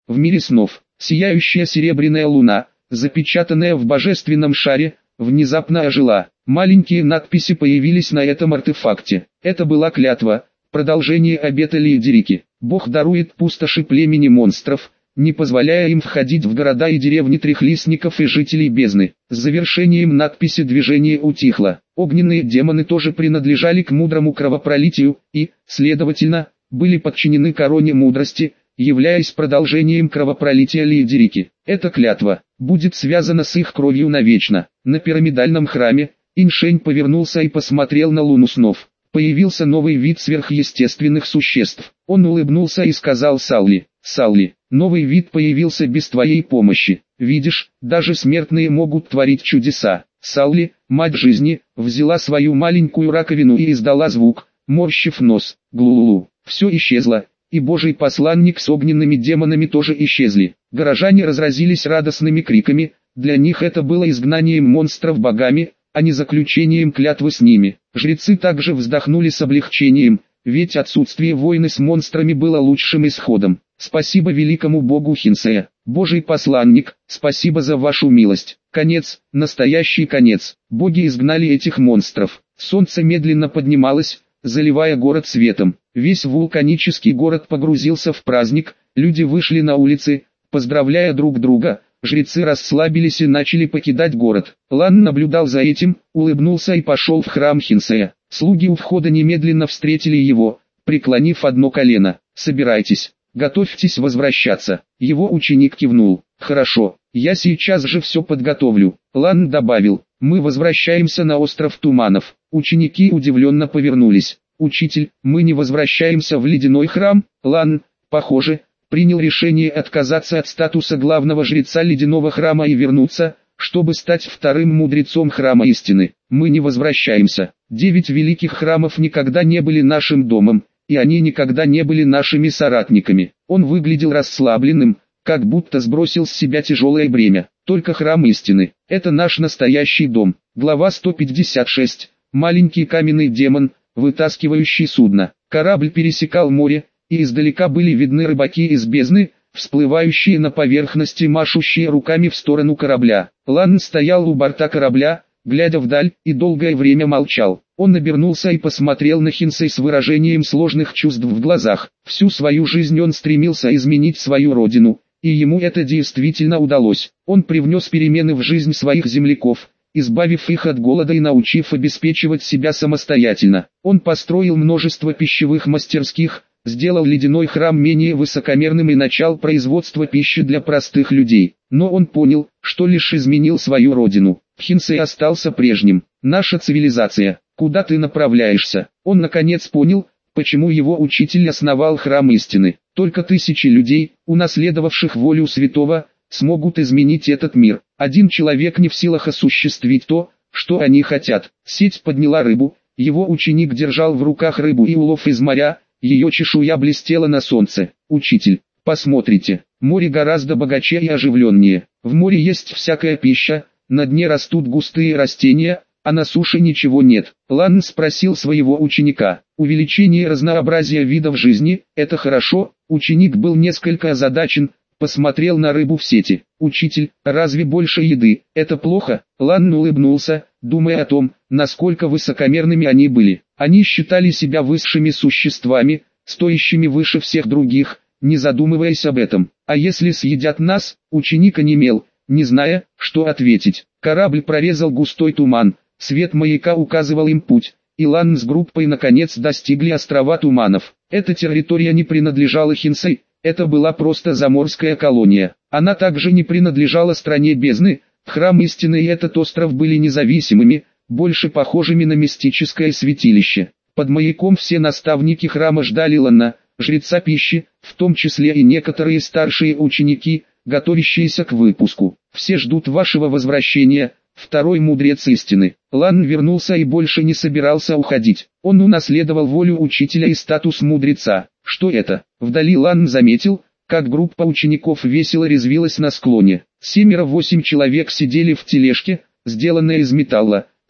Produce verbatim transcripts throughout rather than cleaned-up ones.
В мире снов, сияющая серебряная луна, запечатанная в божественном шаре, внезапно ожила. Маленькие надписи появились на этом артефакте. Это была клятва, продолжение обета Лиедерики. Бог дарует пустоши племени монстров, не позволяя им входить в города и деревни трехлистников и жителей бездны. С завершением надписи движение утихло. Огненные демоны тоже принадлежали к мудрому кровопролитию и, следовательно, были подчинены короне мудрости, являясь продолжением кровопролития Лиедерики. Эта клятва будет связана с их кровью навечно. На пирамидальном храме Иншень повернулся и посмотрел на луну снов. Появился новый вид сверхъестественных существ. Он улыбнулся и сказал Салли: «Салли, новый вид появился без твоей помощи. Видишь, даже смертные могут творить чудеса». Салли, мать жизни, взяла свою маленькую раковину и издала звук, морщив нос. Глулулу. Все исчезло, и Божий посланник с огненными демонами тоже исчезли. Горожане разразились радостными криками, для них это было изгнанием монстров богами, а не заключением клятвы с ними. Жрецы также вздохнули с облегчением, ведь отсутствие войны с монстрами было лучшим исходом. Спасибо великому богу Хинсея, Божий посланник, спасибо за вашу милость. Конец, настоящий конец. Боги изгнали этих монстров. Солнце медленно поднималось, заливая город светом. Весь вулканический город погрузился в праздник, люди вышли на улицы, поздравляя друг друга. Жрецы расслабились и начали покидать город. Лан наблюдал за этим, улыбнулся и пошел в храм Хинсея. Слуги у входа немедленно встретили его, преклонив одно колено. «Собирайтесь, готовьтесь возвращаться». Его ученик кивнул. «Хорошо, я сейчас же все подготовлю». Лан добавил: «Мы возвращаемся на остров Туманов». Ученики удивленно повернулись. «Учитель, мы не возвращаемся в ледяной храм?» Лан, похоже, принял решение отказаться от статуса главного жреца ледяного храма и вернуться, чтобы стать вторым мудрецом храма истины. Мы не возвращаемся. Девять великих храмов никогда не были нашим домом, и они никогда не были нашими соратниками. Он выглядел расслабленным, как будто сбросил с себя тяжелое бремя. Только храм истины – это наш настоящий дом. Глава сто пятьдесят шесть. Маленький каменный демон, вытаскивающий судно. Корабль пересекал море, и издалека были видны рыбаки из бездны, всплывающие на поверхности, машущие руками в сторону корабля. Лан стоял у борта корабля, глядя вдаль, и долгое время молчал. Он обернулся и посмотрел на Хинсей с выражением сложных чувств в глазах. Всю свою жизнь он стремился изменить свою родину, и ему это действительно удалось. Он привнес перемены в жизнь своих земляков, избавив их от голода и научив обеспечивать себя самостоятельно. Он построил множество пищевых мастерских, сделал ледяной храм менее высокомерным и начал производство пищи для простых людей. Но он понял, что лишь изменил свою родину. Хинсей остался прежним. Наша цивилизация. Куда ты направляешься? Он наконец понял, почему его учитель основал храм истины. Только тысячи людей, унаследовавших волю святого, смогут изменить этот мир. Один человек не в силах осуществить то, что они хотят. Сеть подняла рыбу, его ученик держал в руках рыбу и улов из моря, ее чешуя блестела на солнце. «Учитель, посмотрите, море гораздо богаче и оживленнее. В море есть всякая пища, на дне растут густые растения, а на суше ничего нет». Лан спросил своего ученика: «Увеличение разнообразия видов жизни – это хорошо?» Ученик был несколько озадачен, посмотрел на рыбу в сети. «Учитель, разве больше еды – это плохо?» Лан улыбнулся, думая о том, насколько высокомерными они были. Они считали себя высшими существами, стоящими выше всех других, не задумываясь об этом. «А если съедят нас?» Ученик онемел, не зная, что ответить. Корабль прорезал густой туман, свет маяка указывал им путь, и Лан с группой наконец достигли острова Туманов. Эта территория не принадлежала Хинсей, это была просто заморская колония. Она также не принадлежала стране бездны. Храм истины и этот остров были независимыми, больше похожими на мистическое святилище. Под маяком все наставники храма ждали Лана, жреца пищи, в том числе и некоторые старшие ученики, готовящиеся к выпуску. «Все ждут вашего возвращения, второй мудрец истины». Лан вернулся и больше не собирался уходить. Он унаследовал волю учителя и статус мудреца. Что это? Вдали Лан заметил, как группа учеников весело резвилась на склоне. Семеро-восемь человек сидели в тележке, сделанной из металла,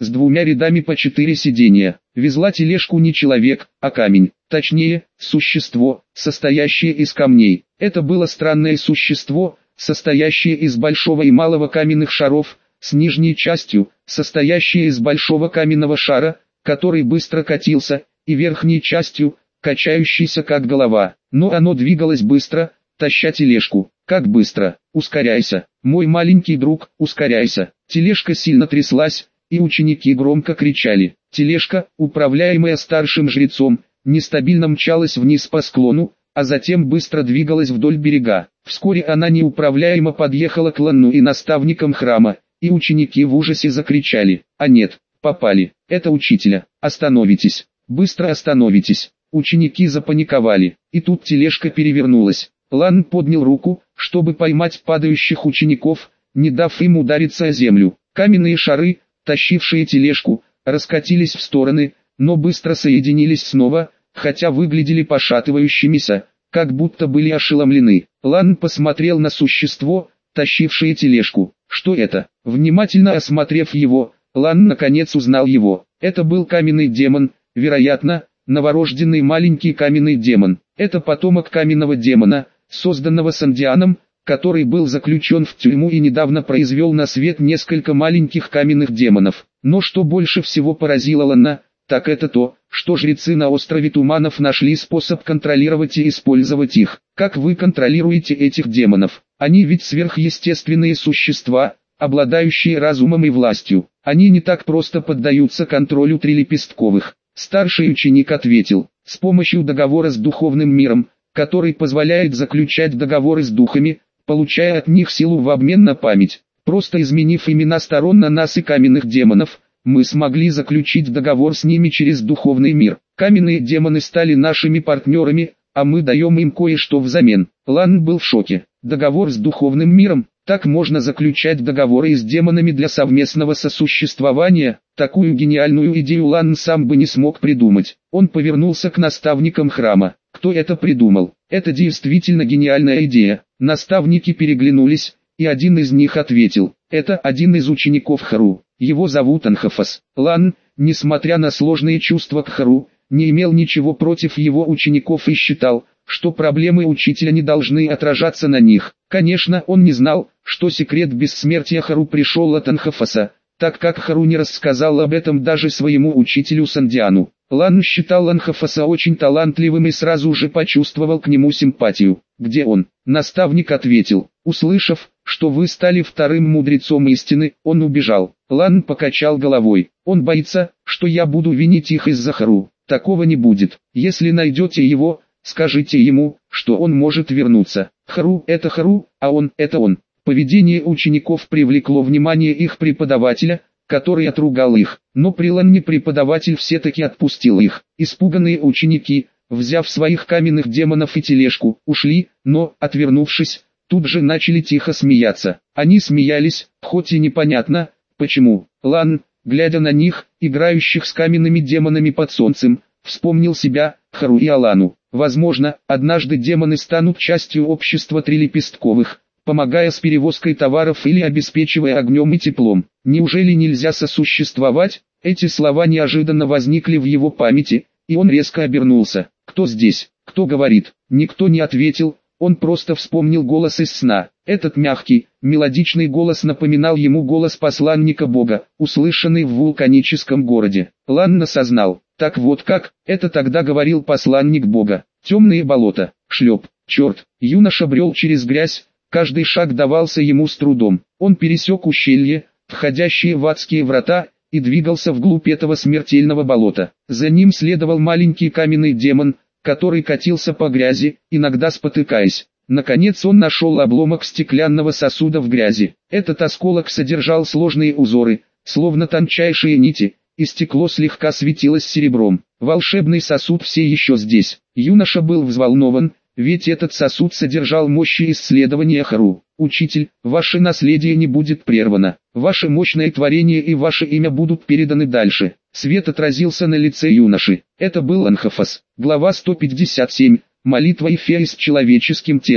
с двумя рядами по четыре сиденья. Везла тележку не человек, а камень, точнее, существо, состоящее из камней. Это было странное существо, состоящее из большого и малого каменных шаров, с нижней частью, состоящее из большого каменного шара, который быстро катился, и верхней частью, качающейся как голова. Но оно двигалось быстро, таща тележку. Как быстро? Ускоряйся, мой маленький друг, ускоряйся. Тележка сильно тряслась, и ученики громко кричали. Тележка, управляемая старшим жрецом, нестабильно мчалась вниз по склону, а затем быстро двигалась вдоль берега. Вскоре она неуправляемо подъехала к Ланну и наставникам храма, и ученики в ужасе закричали: «А нет, попали, это учителя, остановитесь, быстро остановитесь». Ученики запаниковали, и тут тележка перевернулась. Лан поднял руку, чтобы поймать падающих учеников, не дав им удариться о землю. Каменные шары, тащившие тележку, раскатились в стороны, но быстро соединились снова, хотя выглядели пошатывающимися, как будто были ошеломлены. Лан посмотрел на существо, тащившее тележку. Что это? Внимательно осмотрев его, Лан наконец узнал его. Это был каменный демон, вероятно, новорожденный маленький каменный демон. Это потомок каменного демона, созданного Сандианом, который был заключен в тюрьму и недавно произвел на свет несколько маленьких каменных демонов. Но что больше всего поразило Лана, так это то, что жрецы на острове Туманов нашли способ контролировать и использовать их. Как вы контролируете этих демонов? Они ведь сверхъестественные существа, обладающие разумом и властью. Они не так просто поддаются контролю трилепестковых. Старший ученик ответил: с помощью договора с духовным миром, который позволяет заключать договоры с духами, получая от них силу в обмен на память. Просто изменив имена сторон на нас и каменных демонов, мы смогли заключить договор с ними через духовный мир. Каменные демоны стали нашими партнерами, а мы даем им кое-что взамен. Лан был в шоке. Договор с духовным миром? Так можно заключать договоры с демонами для совместного сосуществования? Такую гениальную идею Лан сам бы не смог придумать. Он повернулся к наставникам храма. Кто это придумал? Это действительно гениальная идея. Наставники переглянулись, и один из них ответил: это один из учеников Хару. Его зовут Анхафас. Лан, несмотря на сложные чувства к Хару, не имел ничего против его учеников и считал, что проблемы учителя не должны отражаться на них. Конечно, он не знал, что секрет бессмертия Хару пришел от Анхафаса, так как Хару не рассказал об этом даже своему учителю Сандиану. Лан считал Анхафаса очень талантливым и сразу же почувствовал к нему симпатию. «Где он?» Наставник ответил: услышав, что вы стали вторым мудрецом истины, он убежал. Лан покачал головой. Он боится, что я буду винить их из-за Хару. Такого не будет. Если найдете его, скажите ему, что он может вернуться. Хару — это Хару, а он — это он. Поведение учеников привлекло внимание их преподавателя, который отругал их. Но при Ланне преподаватель все-таки отпустил их. Испуганные ученики, взяв своих каменных демонов и тележку, ушли, но, отвернувшись, тут же начали тихо смеяться. Они смеялись, хоть и непонятно, почему. Лан, глядя на них, играющих с каменными демонами под солнцем, вспомнил себя, Хару и Алану. Возможно, однажды демоны станут частью общества трилепестковых, помогая с перевозкой товаров или обеспечивая огнем и теплом. Неужели нельзя сосуществовать? Эти слова неожиданно возникли в его памяти, и он резко обернулся. Кто здесь? Кто говорит? Никто не ответил, он просто вспомнил голос из сна. Этот мягкий, мелодичный голос напоминал ему голос посланника Бога, услышанный в вулканическом городе. Лан осознал. Так вот как, это тогда говорил посланник Бога. Темные болота, шлеп, черт. Юноша брел через грязь, каждый шаг давался ему с трудом. Он пересек ущелье, входящие в адские врата, и двигался вглубь этого смертельного болота. За ним следовал маленький каменный демон, который катился по грязи, иногда спотыкаясь. Наконец он нашел обломок стеклянного сосуда в грязи. Этот осколок содержал сложные узоры, словно тончайшие нити, и стекло слегка светилось серебром. Волшебный сосуд все еще здесь. Юноша был взволнован, ведь этот сосуд содержал мощи исследования Хару. Учитель, ваше наследие не будет прервано. Ваше мощное творение и ваше имя будут переданы дальше. Свет отразился на лице юноши. Это был Анхафас. Глава сто пятьдесят семь. Молитва Ифея с человеческим телом.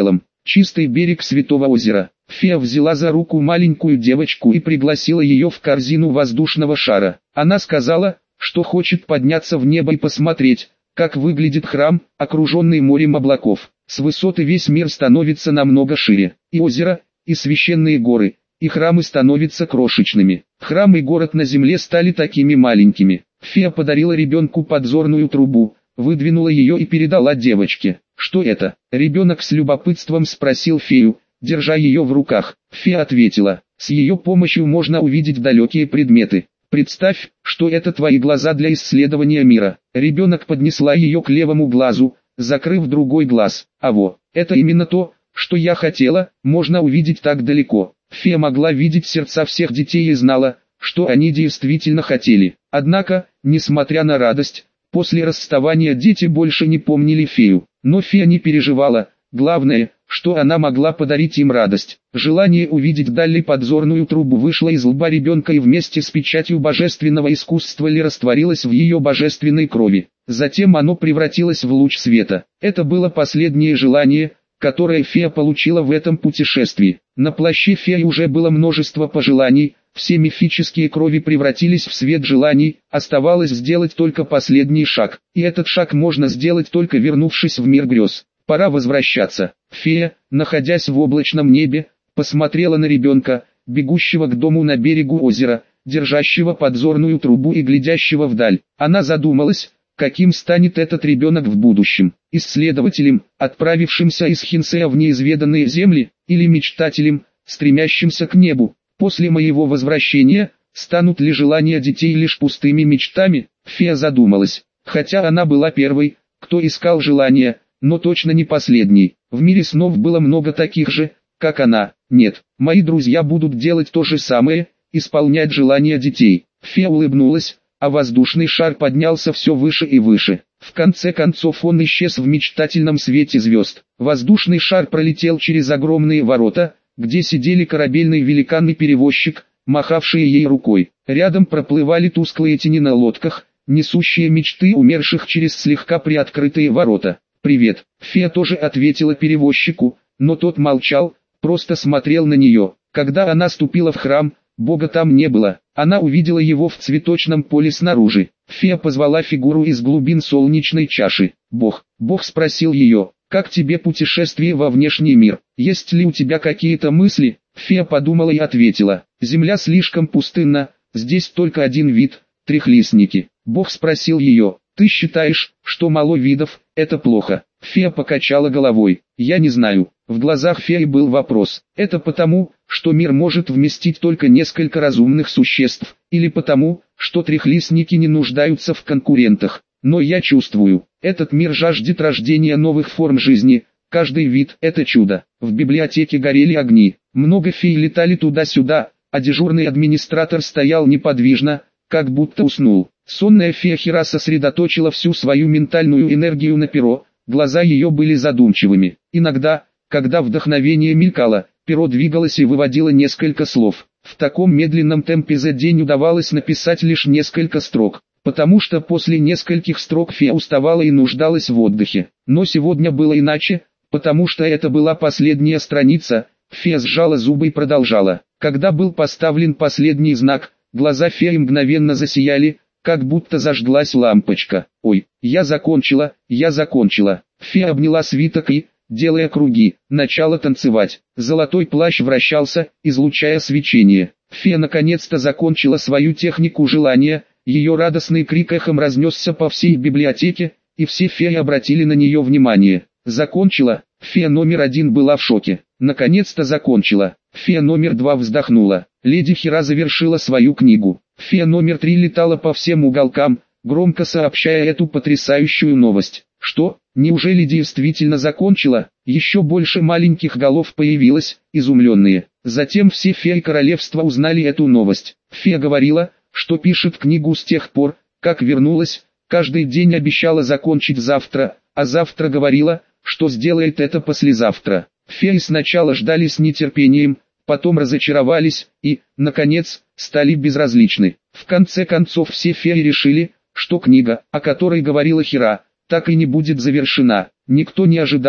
чистый берег Святого озера. Фея взяла за руку маленькую девочку и пригласила ее в корзину воздушного шара. Она сказала, что хочет подняться в небо и посмотреть, как выглядит храм, окруженный морем облаков. С высоты весь мир становится намного шире. И озеро, и священные горы, и храмы становятся крошечными. Храм и город на земле стали такими маленькими. Фея подарила ребенку подзорную трубу, выдвинула ее и передала девочке. «Что это?» Ребенок с любопытством спросил фею, держа ее в руках. Фея ответила: «С ее помощью можно увидеть далекие предметы. Представь, что это твои глаза для исследования мира». Ребенок поднесла ее к левому глазу, закрыв другой глаз. «А во, это именно то, что я хотела, можно увидеть так далеко». Фея могла видеть сердца всех детей и знала, что они действительно хотели. Однако, несмотря на радость, после расставания дети больше не помнили фею. Но фея не переживала, главное, что она могла подарить им радость. Желание увидеть вдали подзорную трубу вышло из лба ребенка и вместе с печатью божественного искусства ли растворилось в ее божественной крови. Затем оно превратилось в луч света. Это было последнее желание, которое фея получила в этом путешествии. На плаще феи уже было множество пожеланий, все мифические крови превратились в свет желаний, оставалось сделать только последний шаг. И этот шаг можно сделать только вернувшись в мир грез. Пора возвращаться. Фея, находясь в облачном небе, посмотрела на ребенка, бегущего к дому на берегу озера, держащего подзорную трубу и глядящего вдаль. Она задумалась, каким станет этот ребенок в будущем: исследователем, отправившимся из Хинсея в неизведанные земли, или мечтателем, стремящимся к небу. После моего возвращения, станут ли желания детей лишь пустыми мечтами? Фея задумалась. Хотя она была первой, кто искал желания, но точно не последней. В мире снов было много таких же, как она. Нет, мои друзья будут делать то же самое, исполнять желания детей. Фея улыбнулась, а воздушный шар поднялся все выше и выше. В конце концов он исчез в мечтательном свете звезд. Воздушный шар пролетел через огромные ворота, где сидели корабельный великан и перевозчик, махавшие ей рукой. Рядом проплывали тусклые тени на лодках, несущие мечты умерших через слегка приоткрытые ворота. «Привет», фея тоже ответила перевозчику, но тот молчал, просто смотрел на нее. Когда она ступила в храм, Бога там не было. Она увидела его в цветочном поле снаружи. Фея позвала фигуру из глубин солнечной чаши. «Бог». Бог спросил ее: «Как тебе путешествие во внешний мир? Есть ли у тебя какие-то мысли?» Фея подумала и ответила: «Земля слишком пустынна, здесь только один вид – трехлистники». Бог спросил ее: «Ты считаешь, что мало видов – это плохо?» Фея покачала головой: «Я не знаю». В глазах феи был вопрос: «Это потому, что мир может вместить только несколько разумных существ, или потому, что трехлистники не нуждаются в конкурентах?» Но я чувствую, этот мир жаждет рождения новых форм жизни, каждый вид – это чудо. В библиотеке горели огни, много фей летали туда-сюда, а дежурный администратор стоял неподвижно, как будто уснул. Сонная фея Хира сосредоточила всю свою ментальную энергию на перо, глаза ее были задумчивыми. Иногда, когда вдохновение мелькало, перо двигалось и выводило несколько слов. В таком медленном темпе за день удавалось написать лишь несколько строк, потому что после нескольких строк фея уставала и нуждалась в отдыхе. Но сегодня было иначе, потому что это была последняя страница. Фея сжала зубы и продолжала. Когда был поставлен последний знак, глаза феи мгновенно засияли, как будто зажглась лампочка. «Ой, я закончила, я закончила». Фея обняла свиток и, делая круги, начала танцевать. Золотой плащ вращался, излучая свечение. Фея наконец-то закончила свою технику желания. Ее радостный крик эхом разнесся по всей библиотеке, и все феи обратили на нее внимание. «Закончила?» Фея номер один была в шоке. «Наконец-то закончила». Фея номер два вздохнула. Леди Хира завершила свою книгу. Фея номер три летала по всем уголкам, громко сообщая эту потрясающую новость. «Что? Неужели действительно закончила?» Еще больше маленьких голов появилось, изумленные. Затем все феи королевства узнали эту новость. Фея говорила, что пишет книгу с тех пор, как вернулась, каждый день обещала закончить завтра, а завтра говорила, что сделает это послезавтра. Феи сначала ждали с нетерпением, потом разочаровались и, наконец, стали безразличны. В конце концов все феи решили, что книга, о которой говорила Хира, так и не будет завершена. Никто не ожидал,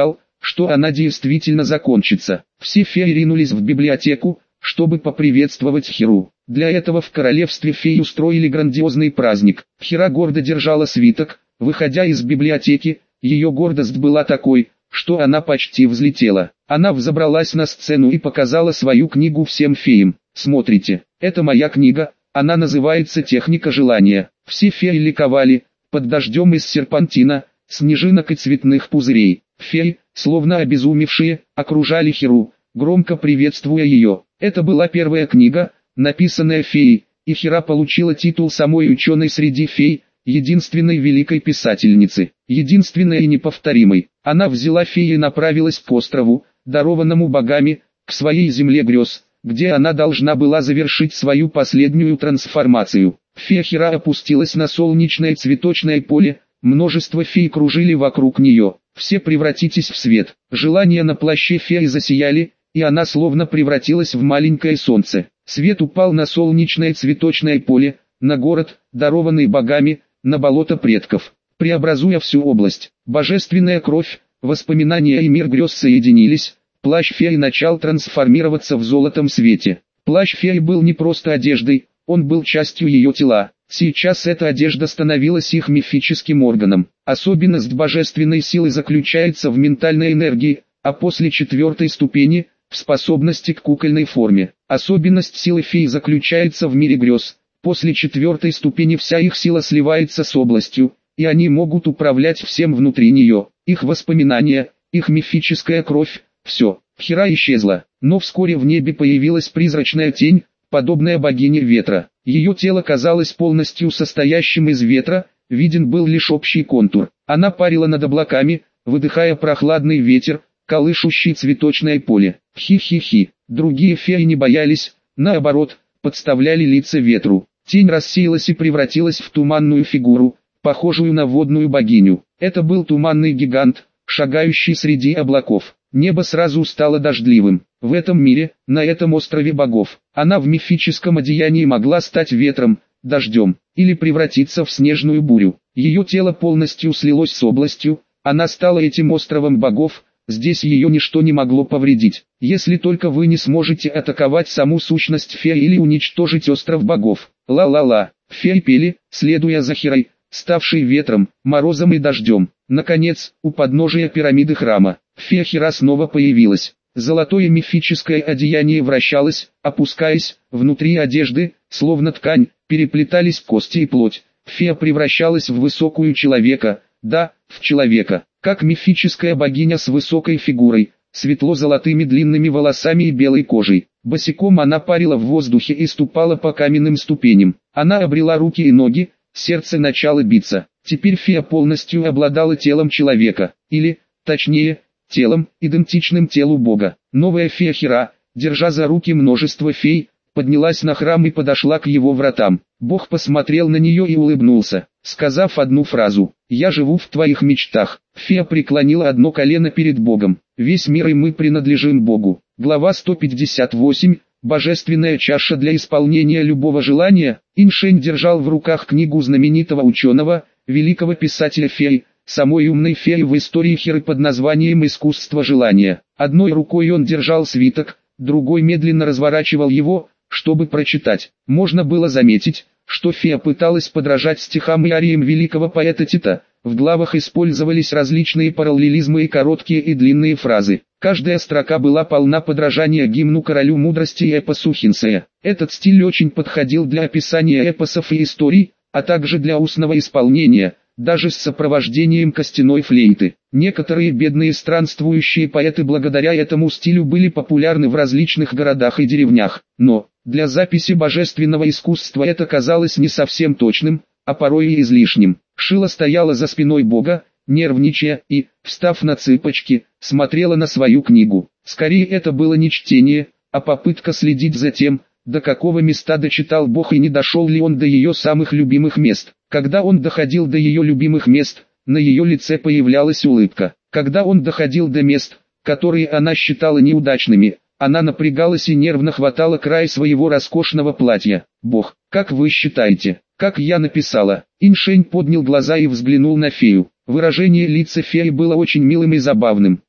что она действительно закончится. Все феи ринулись в библиотеку, чтобы поприветствовать Хиру. Для этого в королевстве фей устроили грандиозный праздник. Хира гордо держала свиток. Выходя из библиотеки, ее гордость была такой, что она почти взлетела. Она взобралась на сцену и показала свою книгу всем феям. «Смотрите, это моя книга, она называется «Техника желания». Все феи ликовали, под дождем из серпантина, снежинок и цветных пузырей. Феи, словно обезумевшие, окружали Хиру, громко приветствуя ее. Это была первая книга, написанная феей, и Хира получила титул самой ученой среди фей, единственной великой писательницы, единственной и неповторимой. Она взяла феи и направилась к острову, дарованному богами, к своей земле грез, где она должна была завершить свою последнюю трансформацию. Фея Хира опустилась на солнечное цветочное поле, множество фей кружили вокруг нее. Все превратитесь в свет. Желания на плаще феи засияли, и она словно превратилась в маленькое солнце. Свет упал на солнечное цветочное поле, на город, дарованный богами, на болото предков, преобразуя всю область. Божественная кровь, воспоминания и мир грез соединились. Плащ феи начал трансформироваться в золотом свете. Плащ феи был не просто одеждой, он был частью ее тела. Сейчас эта одежда становилась их мифическим органом. Особенность божественной силы заключается в ментальной энергии, а после четвертой ступени – в способности к кукольной форме. Особенность силы фей заключается в мире грез. После четвертой ступени вся их сила сливается с областью, и они могут управлять всем внутри нее. Их воспоминания, их мифическая кровь – все. Хира исчезла, но вскоре в небе появилась призрачная тень, подобная богине ветра. Ее тело казалось полностью состоящим из ветра, виден был лишь общий контур. Она парила над облаками, выдыхая прохладный ветер, колышущий цветочное поле. Хи-хи-хи. Другие феи не боялись, наоборот, подставляли лица ветру. Тень рассеялась и превратилась в туманную фигуру, похожую на водную богиню. Это был туманный гигант, шагающий среди облаков. Небо сразу стало дождливым. В этом мире, на этом острове богов, она в мифическом одеянии могла стать ветром, дождем, или превратиться в снежную бурю. Ее тело полностью слилось с областью, она стала этим островом богов, здесь ее ничто не могло повредить. Если только вы не сможете атаковать саму сущность феи или уничтожить остров богов. Ла-ла-ла. Феи пели, следуя за Хирой, ставшей ветром, морозом и дождем. Наконец, у подножия пирамиды храма, фея Хира снова появилась. Золотое мифическое одеяние вращалось, опускаясь, внутри одежды, словно ткань, переплетались кости и плоть. Фея превращалась в высокую человека, да, в человека, как мифическая богиня с высокой фигурой, светло-золотыми длинными волосами и белой кожей. Босиком она парила в воздухе и ступала по каменным ступеням. Она обрела руки и ноги, сердце начало биться. Теперь фея полностью обладала телом человека, или, точнее, телом, идентичным телу Бога. Новая фея Хира, держа за руки множество фей, поднялась на храм и подошла к его вратам. Бог посмотрел на нее и улыбнулся, сказав одну фразу: «Я живу в твоих мечтах». Фея преклонила одно колено перед Богом. «Весь мир и мы принадлежим Богу». Глава сто пятьдесят восемь. Божественная чаша для исполнения любого желания. Иншень держал в руках книгу знаменитого ученого, великого писателя фей, самой умной феи в истории Хиры под названием «Искусство желания». Одной рукой он держал свиток, другой медленно разворачивал его, чтобы прочитать. Можно было заметить, что фея пыталась подражать стихам и ариям великого поэта Тита. В главах использовались различные параллелизмы и короткие и длинные фразы. Каждая строка была полна подражания гимну королю мудрости и эпосу Хинсея. Этот стиль очень подходил для описания эпосов и историй, а также для устного исполнения, даже с сопровождением костяной флейты. Некоторые бедные странствующие поэты благодаря этому стилю были популярны в различных городах и деревнях. Но, для записи божественного искусства это казалось не совсем точным, а порой и излишним. Шила стояла за спиной Бога, нервничая, и, встав на цыпочки, смотрела на свою книгу. Скорее это было не чтение, а попытка следить за тем, до какого места дочитал Бог и не дошел ли он до ее самых любимых мест. Когда он доходил до ее любимых мест, на ее лице появлялась улыбка. Когда он доходил до мест, которые она считала неудачными, она напрягалась и нервно хватала край своего роскошного платья. «Бог, как вы считаете, как я написала?» Иншень поднял глаза и взглянул на фею. Выражение лица феи было очень милым и забавным.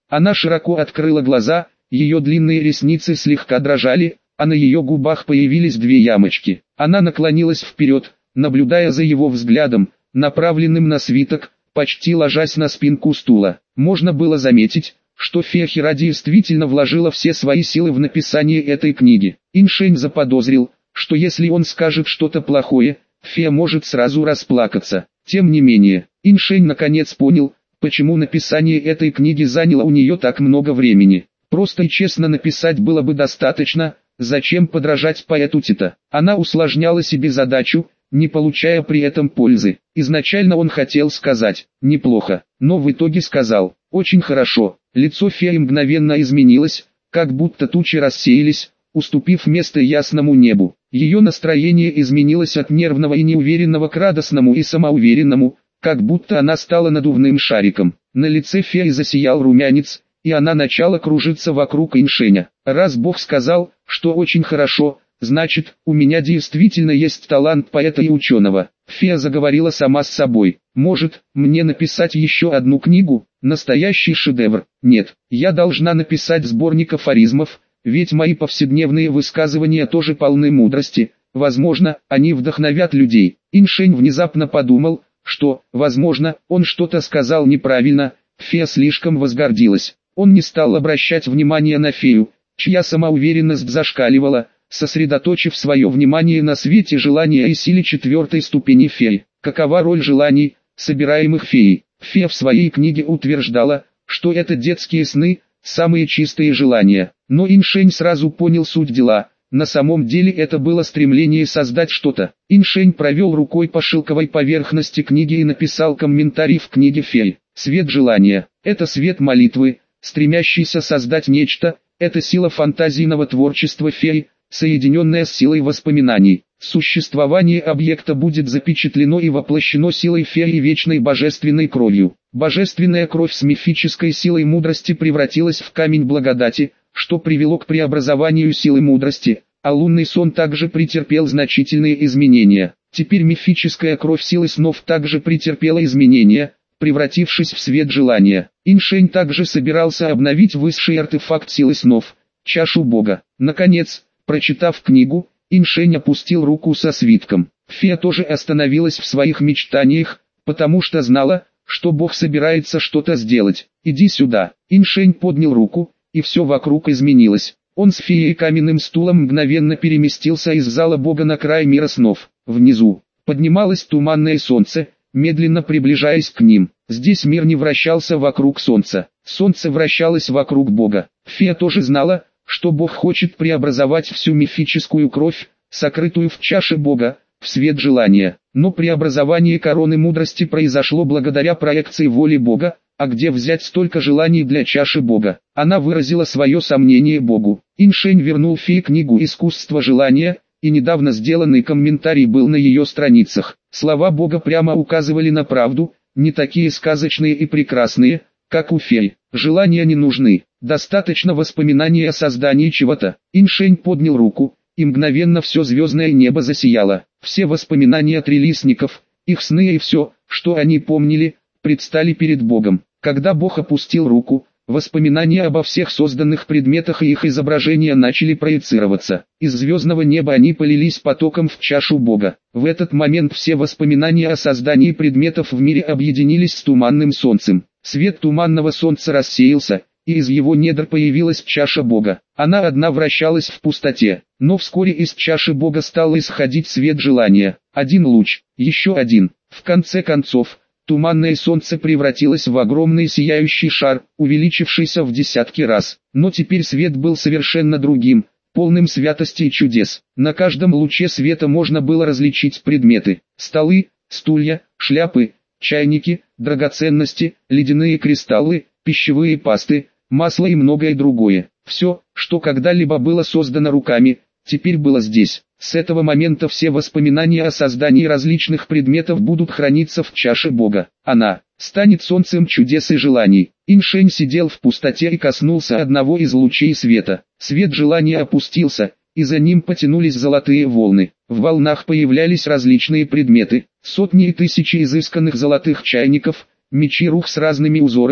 Она широко открыла глаза, ее длинные ресницы слегка дрожали, а на ее губах появились две ямочки. Она наклонилась вперед, наблюдая за его взглядом, направленным на свиток, почти ложась на спинку стула. Можно было заметить, что фея Хира действительно вложила все свои силы в написание этой книги. Иншень заподозрил, что если он скажет что-то плохое, фея может сразу расплакаться. Тем не менее, Иншень наконец понял, почему написание этой книги заняло у нее так много времени. Просто и честно написать было бы достаточно, зачем подражать поэту Тита. Она усложняла себе задачу, не получая при этом пользы. Изначально он хотел сказать «неплохо», но в итоге сказал «очень хорошо». Лицо феи мгновенно изменилось, как будто тучи рассеялись, уступив место ясному небу. Ее настроение изменилось от нервного и неуверенного к радостному и самоуверенному, как будто она стала надувным шариком. На лице феи засиял румянец, и она начала кружиться вокруг Иншеня. Раз Бог сказал, что очень хорошо, значит, у меня действительно есть талант поэта и ученого. Фея заговорила сама с собой. Может, мне написать еще одну книгу? Настоящий шедевр? Нет, я должна написать сборник афоризмов, ведь мои повседневные высказывания тоже полны мудрости. Возможно, они вдохновят людей. Иншень внезапно подумал, что, возможно, он что-то сказал неправильно. Фея слишком возгордилась. Он не стал обращать внимания на фею, чья самоуверенность зашкаливала, сосредоточив свое внимание на свете желания и силе четвертой ступени феи. Какова роль желаний, собираемых феей? Фея в своей книге утверждала, что это детские сны, самые чистые желания. Но Иншень сразу понял суть дела. На самом деле это было стремление создать что-то. Иншень провел рукой по шелковой поверхности книги и написал комментарий в книге феи. Свет желания – это свет молитвы, стремящийся создать нечто, это сила фантазийного творчества феи, соединенная с силой воспоминаний. Существование объекта будет запечатлено и воплощено силой феи вечной божественной кровью. Божественная кровь с мифической силой мудрости превратилась в камень благодати, что привело к преобразованию силы мудрости, а лунный сон также претерпел значительные изменения. Теперь мифическая кровь силы снов также претерпела изменения, превратившись в свет желания. Иншень также собирался обновить высший артефакт силы снов, чашу Бога. Наконец, прочитав книгу, Иншень опустил руку со свитком. Фея тоже остановилась в своих мечтаниях, потому что знала, что Бог собирается что-то сделать. «Иди сюда». Иншень поднял руку, и все вокруг изменилось. Он с феей и каменным стулом мгновенно переместился из зала Бога на край мира снов. Внизу поднималось туманное солнце, медленно приближаясь к ним. Здесь мир не вращался вокруг солнца. Солнце вращалось вокруг Бога. Фея тоже знала, что Бог хочет преобразовать всю мифическую кровь, сокрытую в чаше Бога, в свет желания. Но преобразование короны мудрости произошло благодаря проекции воли Бога, а где взять столько желаний для чаши Бога? Она выразила свое сомнение Богу. Иншень вернул фее книгу «Искусство желания», и недавно сделанный комментарий был на ее страницах. Слова Бога прямо указывали на правду, не такие сказочные и прекрасные, как у фей. Желания не нужны, достаточно воспоминаний о создании чего-то. Иншень поднял руку, и мгновенно все звездное небо засияло. Все воспоминания трилистников, их сны и все, что они помнили, предстали перед Богом. Когда Бог опустил руку, воспоминания обо всех созданных предметах и их изображения начали проецироваться. Из звездного неба они полились потоком в чашу Бога. В этот момент все воспоминания о создании предметов в мире объединились с туманным солнцем. Свет туманного солнца рассеялся, и из его недр появилась чаша Бога. Она одна вращалась в пустоте, но вскоре из чаши Бога стал исходить свет желания. Один луч, еще один. В конце концов, туманное солнце превратилось в огромный сияющий шар, увеличившийся в десятки раз. Но теперь свет был совершенно другим, полным святости и чудес. На каждом луче света можно было различить предметы: столы, стулья, шляпы, чайники, драгоценности, ледяные кристаллы, пищевые пасты, масло и многое другое. Все, что когда-либо было создано руками, теперь было здесь. С этого момента все воспоминания о создании различных предметов будут храниться в чаше Бога. Она станет солнцем чудес и желаний. Иншень сидел в пустоте и коснулся одного из лучей света. Свет желания опустился, и за ним потянулись золотые волны. В волнах появлялись различные предметы, сотни и тысячи изысканных золотых чайников, мечи рук с разными узорами,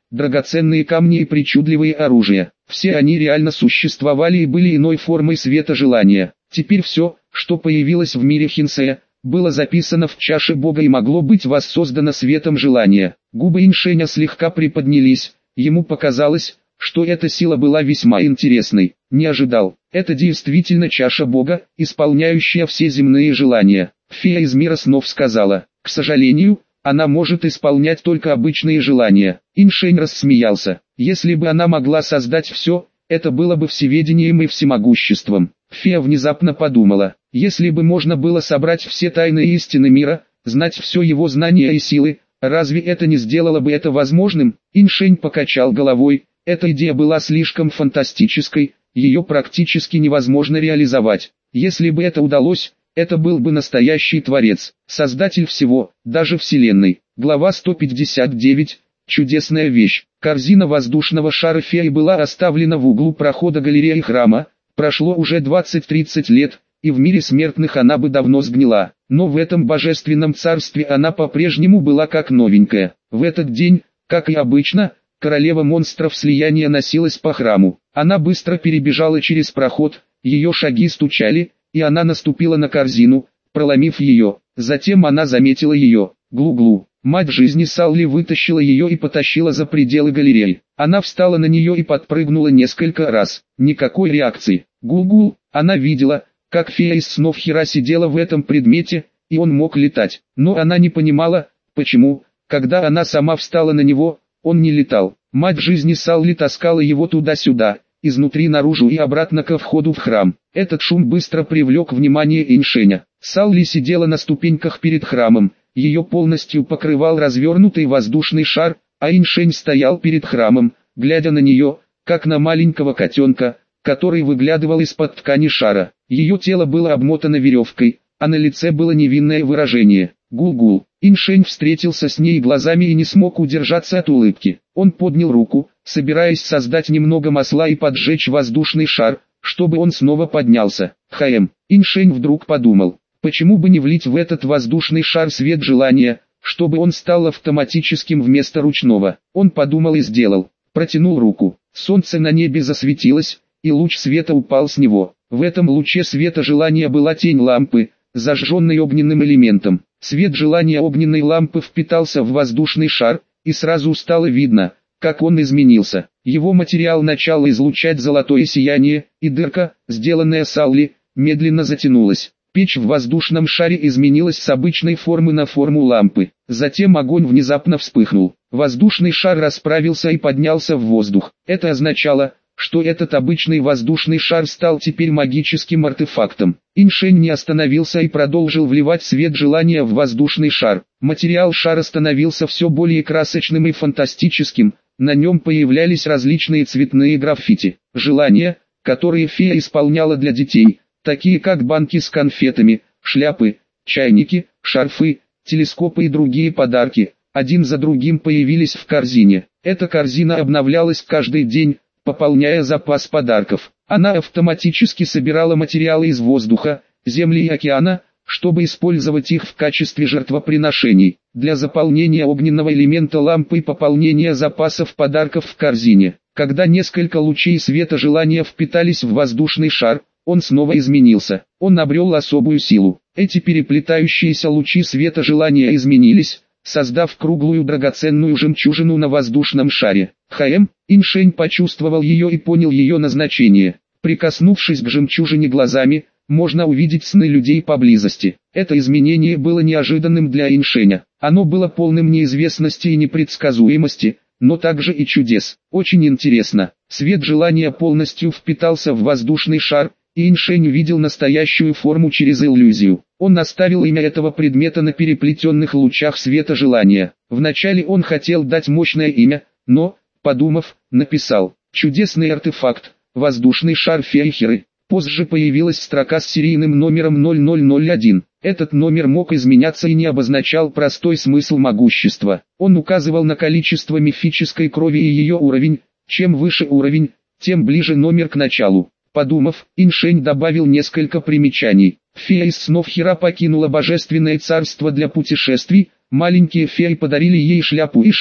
драгоценные камни и причудливые оружия. Все они реально существовали и были иной формой света желания. Теперь все, что появилось в мире Хинсея, было записано в чаше Бога и могло быть воссоздано светом желания. Губы Иншеня слегка приподнялись, ему показалось, что эта сила была весьма интересной. Не ожидал. Это действительно чаша Бога, исполняющая все земные желания. Фея из мира снов сказала: «К сожалению, она может исполнять только обычные желания». Иншень рассмеялся. Если бы она могла создать все, это было бы всеведением и всемогуществом. Фея внезапно подумала: если бы можно было собрать все тайны и истины мира, знать все его знания и силы, разве это не сделало бы это возможным? Иншень покачал головой. Эта идея была слишком фантастической, ее практически невозможно реализовать. Если бы это удалось, это был бы настоящий творец, создатель всего, даже вселенной. Глава сто пятьдесят девять. Чудесная вещь. Корзина воздушного шара феи была оставлена в углу прохода галереи храма. Прошло уже двадцать-тридцать лет, и в мире смертных она бы давно сгнила. Но в этом божественном царстве она по-прежнему была как новенькая. В этот день, как и обычно, королева монстров слияния носилась по храму. Она быстро перебежала через проход, ее шаги стучали, и она наступила на корзину, проломив ее. Затем она заметила ее. Глу-глу. Мать жизни Салли вытащила ее и потащила за пределы галереи. Она встала на нее и подпрыгнула несколько раз. Никакой реакции. Гул-гул. Она видела, как фея из снов Хира сидела в этом предмете, и он мог летать. Но она не понимала, почему, когда она сама встала на него, он не летал. Мать жизни Салли таскала его туда-сюда, изнутри наружу и обратно ко входу в храм. Этот шум быстро привлек внимание Иншеня. Салли сидела на ступеньках перед храмом, ее полностью покрывал развернутый воздушный шар, а Иншень стоял перед храмом, глядя на нее, как на маленького котенка, который выглядывал из-под ткани шара. Ее тело было обмотано веревкой, а на лице было невинное выражение. Гул-гул. Иншень встретился с ней глазами и не смог удержаться от улыбки. Он поднял руку, собираясь создать немного масла и поджечь воздушный шар, чтобы он снова поднялся. Хм. Иншень вдруг подумал, почему бы не влить в этот воздушный шар свет желания, чтобы он стал автоматическим вместо ручного. Он подумал и сделал. Протянул руку. Солнце на небе засветилось, и луч света упал с него. В этом луче света желания была тень лампы, зажженной огненным элементом. Свет желания огненной лампы впитался в воздушный шар, и сразу стало видно, как он изменился. Его материал начал излучать золотое сияние, и дырка, сделанная Салли, медленно затянулась. Печь в воздушном шаре изменилась с обычной формы на форму лампы. Затем огонь внезапно вспыхнул. Воздушный шар расправился и поднялся в воздух. Это означало, что этот обычный воздушный шар стал теперь магическим артефактом. Иншень не остановился и продолжил вливать свет желания в воздушный шар. Материал шара становился все более красочным и фантастическим, на нем появлялись различные цветные граффити. Желания, которые фея исполняла для детей, такие как банки с конфетами, шляпы, чайники, шарфы, телескопы и другие подарки, один за другим появились в корзине. Эта корзина обновлялась каждый день, пополняя запас подарков. Она автоматически собирала материалы из воздуха, земли и океана, чтобы использовать их в качестве жертвоприношений. Для заполнения огненного элемента лампы и пополнения запасов подарков в корзине. Когда несколько лучей света желания впитались в воздушный шар, он снова изменился. Он обрел особую силу. Эти переплетающиеся лучи света желания изменились, создав круглую драгоценную жемчужину на воздушном шаре. Хм. Иншень почувствовал ее и понял ее назначение. Прикоснувшись к жемчужине глазами, можно увидеть сны людей поблизости. Это изменение было неожиданным для Иншеня. Оно было полным неизвестности и непредсказуемости, но также и чудес. Очень интересно. Свет желания полностью впитался в воздушный шар, и Иншень увидел настоящую форму через иллюзию. Он оставил имя этого предмета на переплетенных лучах света желания. Вначале он хотел дать мощное имя, но, подумав, написал «Чудесный артефакт, воздушный шар феи Хиры». Позже появилась строка с серийным номером ноль ноль ноль один. Этот номер мог изменяться и не обозначал простой смысл могущества. Он указывал на количество мифической крови и ее уровень. Чем выше уровень, тем ближе номер к началу. Подумав, Иншень добавил несколько примечаний. Фея из снов Хира покинула божественное царство для путешествий. Маленькие феи подарили ей шляпу и шарф,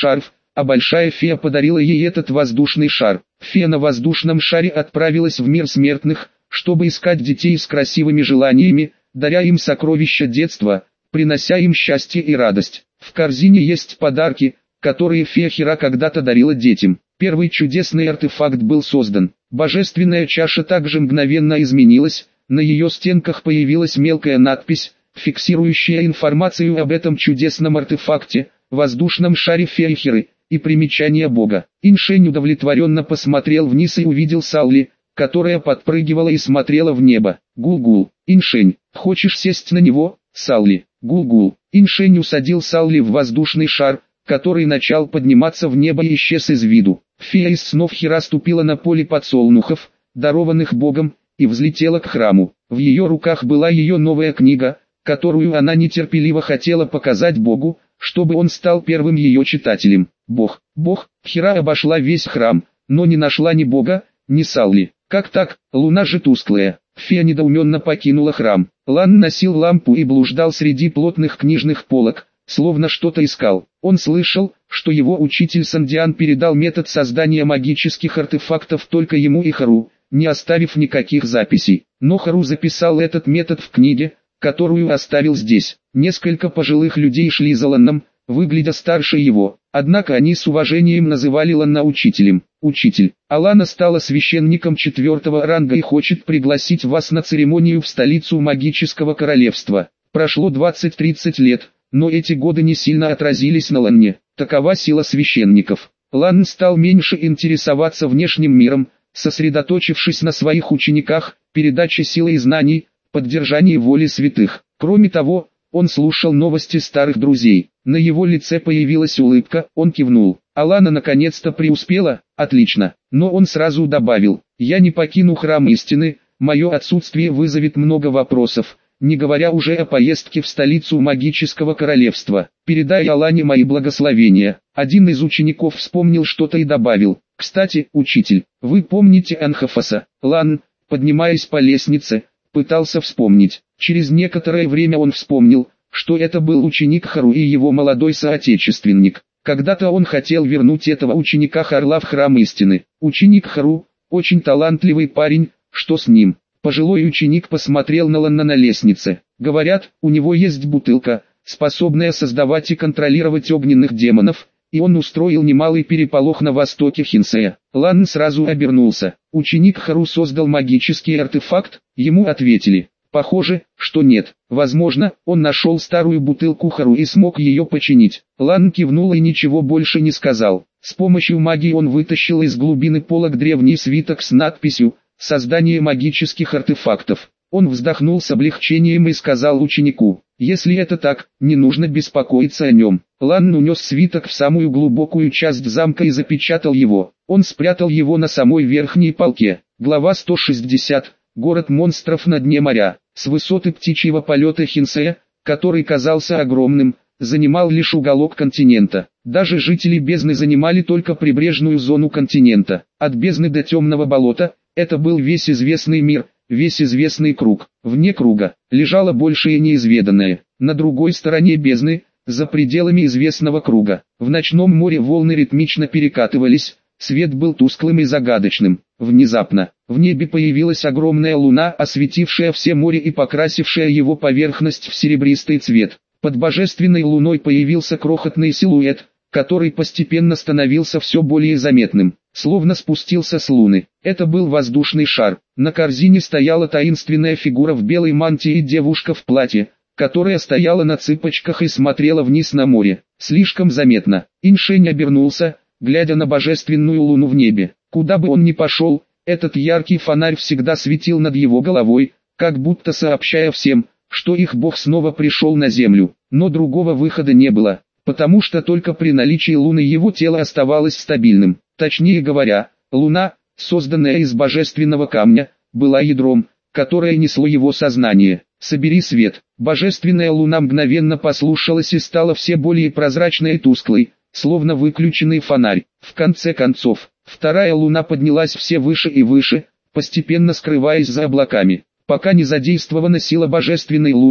а большая фея подарила ей этот воздушный шар. Фея на воздушном шаре отправилась в мир смертных, чтобы искать детей с красивыми желаниями, даря им сокровища детства, принося им счастье и радость. В корзине есть подарки, которые фея Хира когда-то дарила детям. Первый чудесный артефакт был создан. Божественная чаша также мгновенно изменилась, на ее стенках появилась мелкая надпись, фиксирующая информацию об этом чудесном артефакте, воздушном шаре феи Хиры, и примечание Бога. Иншень удовлетворенно посмотрел вниз и увидел Салли, которая подпрыгивала и смотрела в небо. Гул-гул. Иншень, хочешь сесть на него, Салли? Гул-гул. Иншень усадил Салли в воздушный шар, который начал подниматься в небо и исчез из виду. Фея из снов Хира ступила на поле подсолнухов, дарованных Богом, и взлетела к храму. В ее руках была ее новая книга, которую она нетерпеливо хотела показать Богу, чтобы он стал первым ее читателем. Бог, Бог, Хира обошла весь храм, но не нашла ни Бога, ни Салли. Как так, луна же тусклая. Фея недоуменно покинула храм. Лан носил лампу и блуждал среди плотных книжных полок, словно что-то искал. Он слышал, что его учитель Сандиан передал метод создания магических артефактов только ему и Хару, не оставив никаких записей. Но Хару записал этот метод в книге, которую оставил здесь. Несколько пожилых людей шли за Ланном, выглядя старше его, однако они с уважением называли Ланна учителем. «Учитель, Алана стала священником четвертого ранга и хочет пригласить вас на церемонию в столицу магического королевства. Прошло двадцать-тридцать лет, но эти годы не сильно отразились на Ланне. Такова сила священников». Лан стал меньше интересоваться внешним миром, сосредоточившись на своих учениках, передаче силы и знаний, поддержании воли святых. Кроме того, он слушал новости старых друзей. На его лице появилась улыбка, он кивнул. Алана наконец-то преуспела, отлично. Но он сразу добавил, я не покину храм истины, мое отсутствие вызовет много вопросов, не говоря уже о поездке в столицу магического королевства. Передай Алане мои благословения. Один из учеников вспомнил что-то и добавил, кстати, учитель, вы помните Анхафаса? Лан, поднимаясь по лестнице, пытался вспомнить. Через некоторое время он вспомнил, что это был ученик Хару и его молодой соотечественник. Когда-то он хотел вернуть этого ученика Харла в храм истины. Ученик Хару, очень талантливый парень, что с ним? Пожилой ученик посмотрел на Ланна на лестнице. Говорят, у него есть бутылка, способная создавать и контролировать огненных демонов, и он устроил немалый переполох на востоке Хинсея. Лан сразу обернулся. Ученик Хару создал магический артефакт, ему ответили. Похоже, что нет. Возможно, он нашел старую бутылку Хару и смог ее починить. Лан кивнул и ничего больше не сказал. С помощью магии он вытащил из глубины полок древний свиток с надписью «Создание магических артефактов». Он вздохнул с облегчением и сказал ученику, если это так, не нужно беспокоиться о нем. Лан унес свиток в самую глубокую часть замка и запечатал его. Он спрятал его на самой верхней полке. Глава сто шестьдесят. Город монстров на дне моря. С высоты птичьего полета Хинсея, который казался огромным, занимал лишь уголок континента. Даже жители бездны занимали только прибрежную зону континента. От бездны до темного болота, это был весь известный мир, весь известный круг. Вне круга, лежало большее неизведанное. На другой стороне бездны, за пределами известного круга, в ночном море волны ритмично перекатывались, свет был тусклым и загадочным. Внезапно, в небе появилась огромная луна, осветившая все море и покрасившая его поверхность в серебристый цвет. Под божественной луной появился крохотный силуэт, который постепенно становился все более заметным, словно спустился с луны. Это был воздушный шар. На корзине стояла таинственная фигура в белой мантии и девушка в платье, которая стояла на цыпочках и смотрела вниз на море. Слишком заметно. Иншень обернулся, глядя на божественную луну в небе. Куда бы он ни пошел, этот яркий фонарь всегда светил над его головой, как будто сообщая всем, что их Бог снова пришел на землю. Но другого выхода не было, потому что только при наличии луны его тело оставалось стабильным. Точнее говоря, луна, созданная из божественного камня, была ядром, которое несло его сознание. «Собери свет». Божественная луна мгновенно послушалась и стала все более прозрачной и тусклой, словно выключенный фонарь. В конце концов, вторая луна поднялась все выше и выше, постепенно скрываясь за облаками. Пока не задействована сила божественной луны,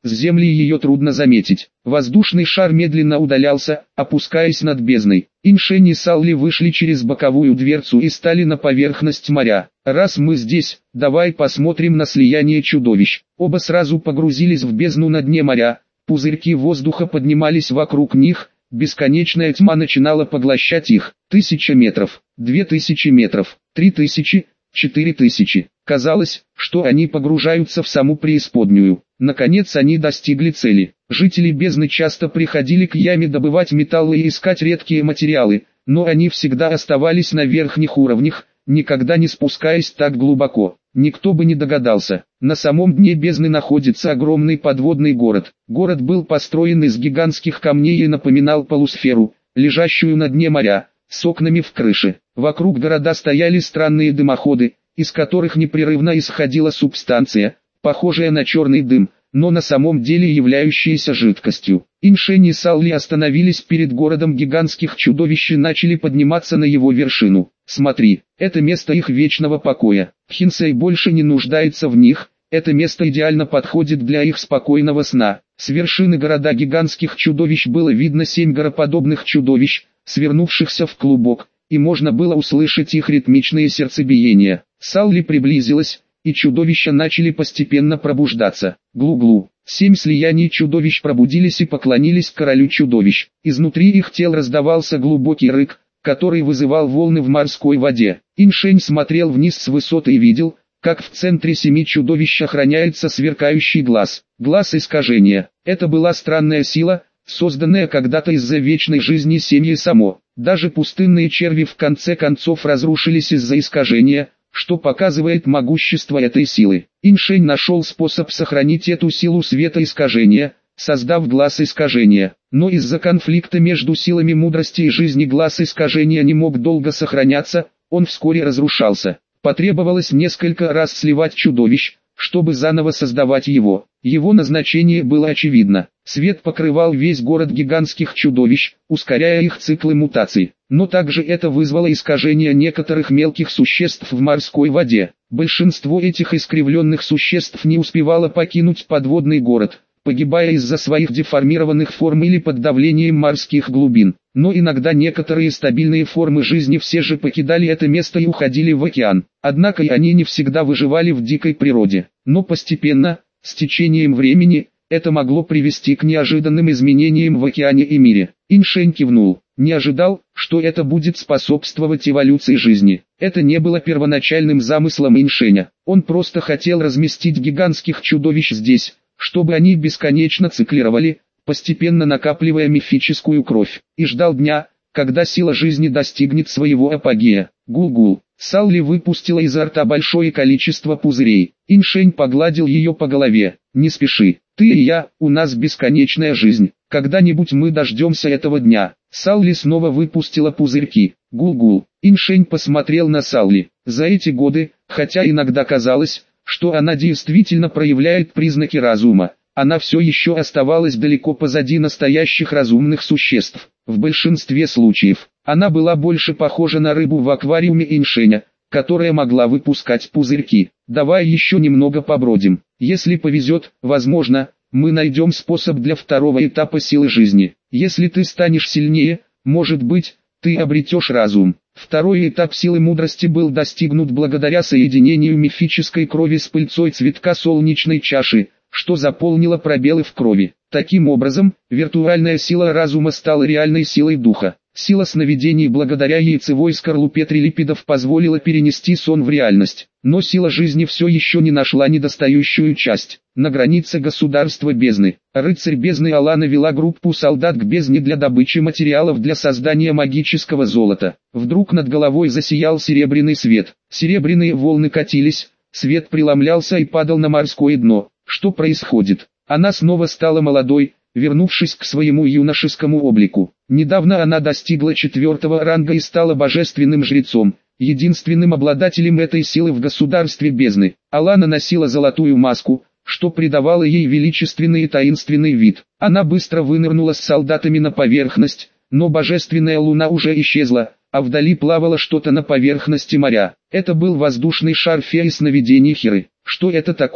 с земли ее трудно заметить. Воздушный шар медленно удалялся, опускаясь над бездной. Иншень и Салли вышли через боковую дверцу и стали на поверхность моря. «Раз мы здесь, давай посмотрим на слияние чудовищ». Оба сразу погрузились в бездну на дне моря, пузырьки воздуха поднимались вокруг них, бесконечная тьма начинала поглощать их. Тысяча метров, две тысячи метров, три тысячи, четыре тысячи. Казалось, что они погружаются в саму преисподнюю. Наконец они достигли цели. Жители бездны часто приходили к яме добывать металлы и искать редкие материалы, но они всегда оставались на верхних уровнях, никогда не спускаясь так глубоко. Никто бы не догадался. На самом дне бездны находится огромный подводный город. Город был построен из гигантских камней и напоминал полусферу, лежащую на дне моря, с окнами в крыше. Вокруг города стояли странные дымоходы, из которых непрерывно исходила субстанция, похожая на черный дым, но на самом деле являющаяся жидкостью. Иншень и Салли остановились перед городом гигантских чудовищ и начали подниматься на его вершину. «Смотри, это место их вечного покоя. Хинсей больше не нуждается в них, это место идеально подходит для их спокойного сна». С вершины города гигантских чудовищ было видно семь гороподобных чудовищ, свернувшихся в клубок, и можно было услышать их ритмичные сердцебиения. Салли приблизилась, и чудовища начали постепенно пробуждаться. Глу-глу. Семь слияний чудовищ пробудились и поклонились королю чудовищ. Изнутри их тел раздавался глубокий рык, который вызывал волны в морской воде. Иншень смотрел вниз с высоты и видел, как в центре семи чудовищ охраняется сверкающий глаз. Глаз искажения. Это была странная сила, созданная когда-то из-за вечной жизни семьи само. Даже пустынные черви в конце концов разрушились из-за искажения, что показывает могущество этой силы. Иншень нашел способ сохранить эту силу света искажения, создав глаз искажения. Но из-за конфликта между силами мудрости и жизни глаз искажения не мог долго сохраняться, он вскоре разрушался. Потребовалось несколько раз сливать чудовищ, чтобы заново создавать его. Его назначение было очевидно. Свет покрывал весь город гигантских чудовищ, ускоряя их циклы мутаций. Но также это вызвало искажение некоторых мелких существ в морской воде. Большинство этих искривленных существ не успевало покинуть подводный город, погибая из-за своих деформированных форм или под давлением морских глубин. Но иногда некоторые стабильные формы жизни все же покидали это место и уходили в океан. Однако и они не всегда выживали в дикой природе. Но постепенно, с течением времени, это могло привести к неожиданным изменениям в океане и мире. Иншень кивнул. Не ожидал, что это будет способствовать эволюции жизни. Это не было первоначальным замыслом Иншеня. Он просто хотел разместить гигантских чудовищ здесь, чтобы они бесконечно циклировали, постепенно накапливая мифическую кровь, и ждал дня, когда сила жизни достигнет своего апогея. Гул-гул. Салли выпустила изо рта большое количество пузырей. Иншень погладил ее по голове. «Не спеши. Ты и я, у нас бесконечная жизнь. Когда-нибудь мы дождемся этого дня». Салли снова выпустила пузырьки. Гул-гул. Иншень посмотрел на Салли. За эти годы, хотя иногда казалось, что она действительно проявляет признаки разума, она все еще оставалась далеко позади настоящих разумных существ. В большинстве случаев, она была больше похожа на рыбу в аквариуме Иншеня, которая могла выпускать пузырьки. «Давай еще немного побродим. Если повезет, возможно, мы найдем способ для второго этапа силы жизни. Если ты станешь сильнее, может быть, ты обретешь разум». Второй этап силы мудрости был достигнут благодаря соединению мифической крови с пыльцой цветка солнечной чаши, что заполнило пробелы в крови. Таким образом, виртуальная сила разума стала реальной силой духа. Сила сновидений благодаря яйцевой скорлупе трилипидов позволила перенести сон в реальность. Но сила жизни все еще не нашла недостающую часть. На границе государства бездны, рыцарь бездны Алана вела группу солдат к бездне для добычи материалов для создания магического золота. Вдруг над головой засиял серебряный свет. Серебряные волны катились, свет преломлялся и падал на морское дно. Что происходит? Она снова стала молодой, вернувшись к своему юношескому облику. Недавно она достигла четвертого ранга и стала божественным жрецом, единственным обладателем этой силы в государстве бездны. Алана носила золотую маску, что придавало ей величественный и таинственный вид. Она быстро вынырнула с солдатами на поверхность, но божественная луна уже исчезла, а вдали плавало что-то на поверхности моря. Это был воздушный шар феи сновидений Хиры. Что это такое?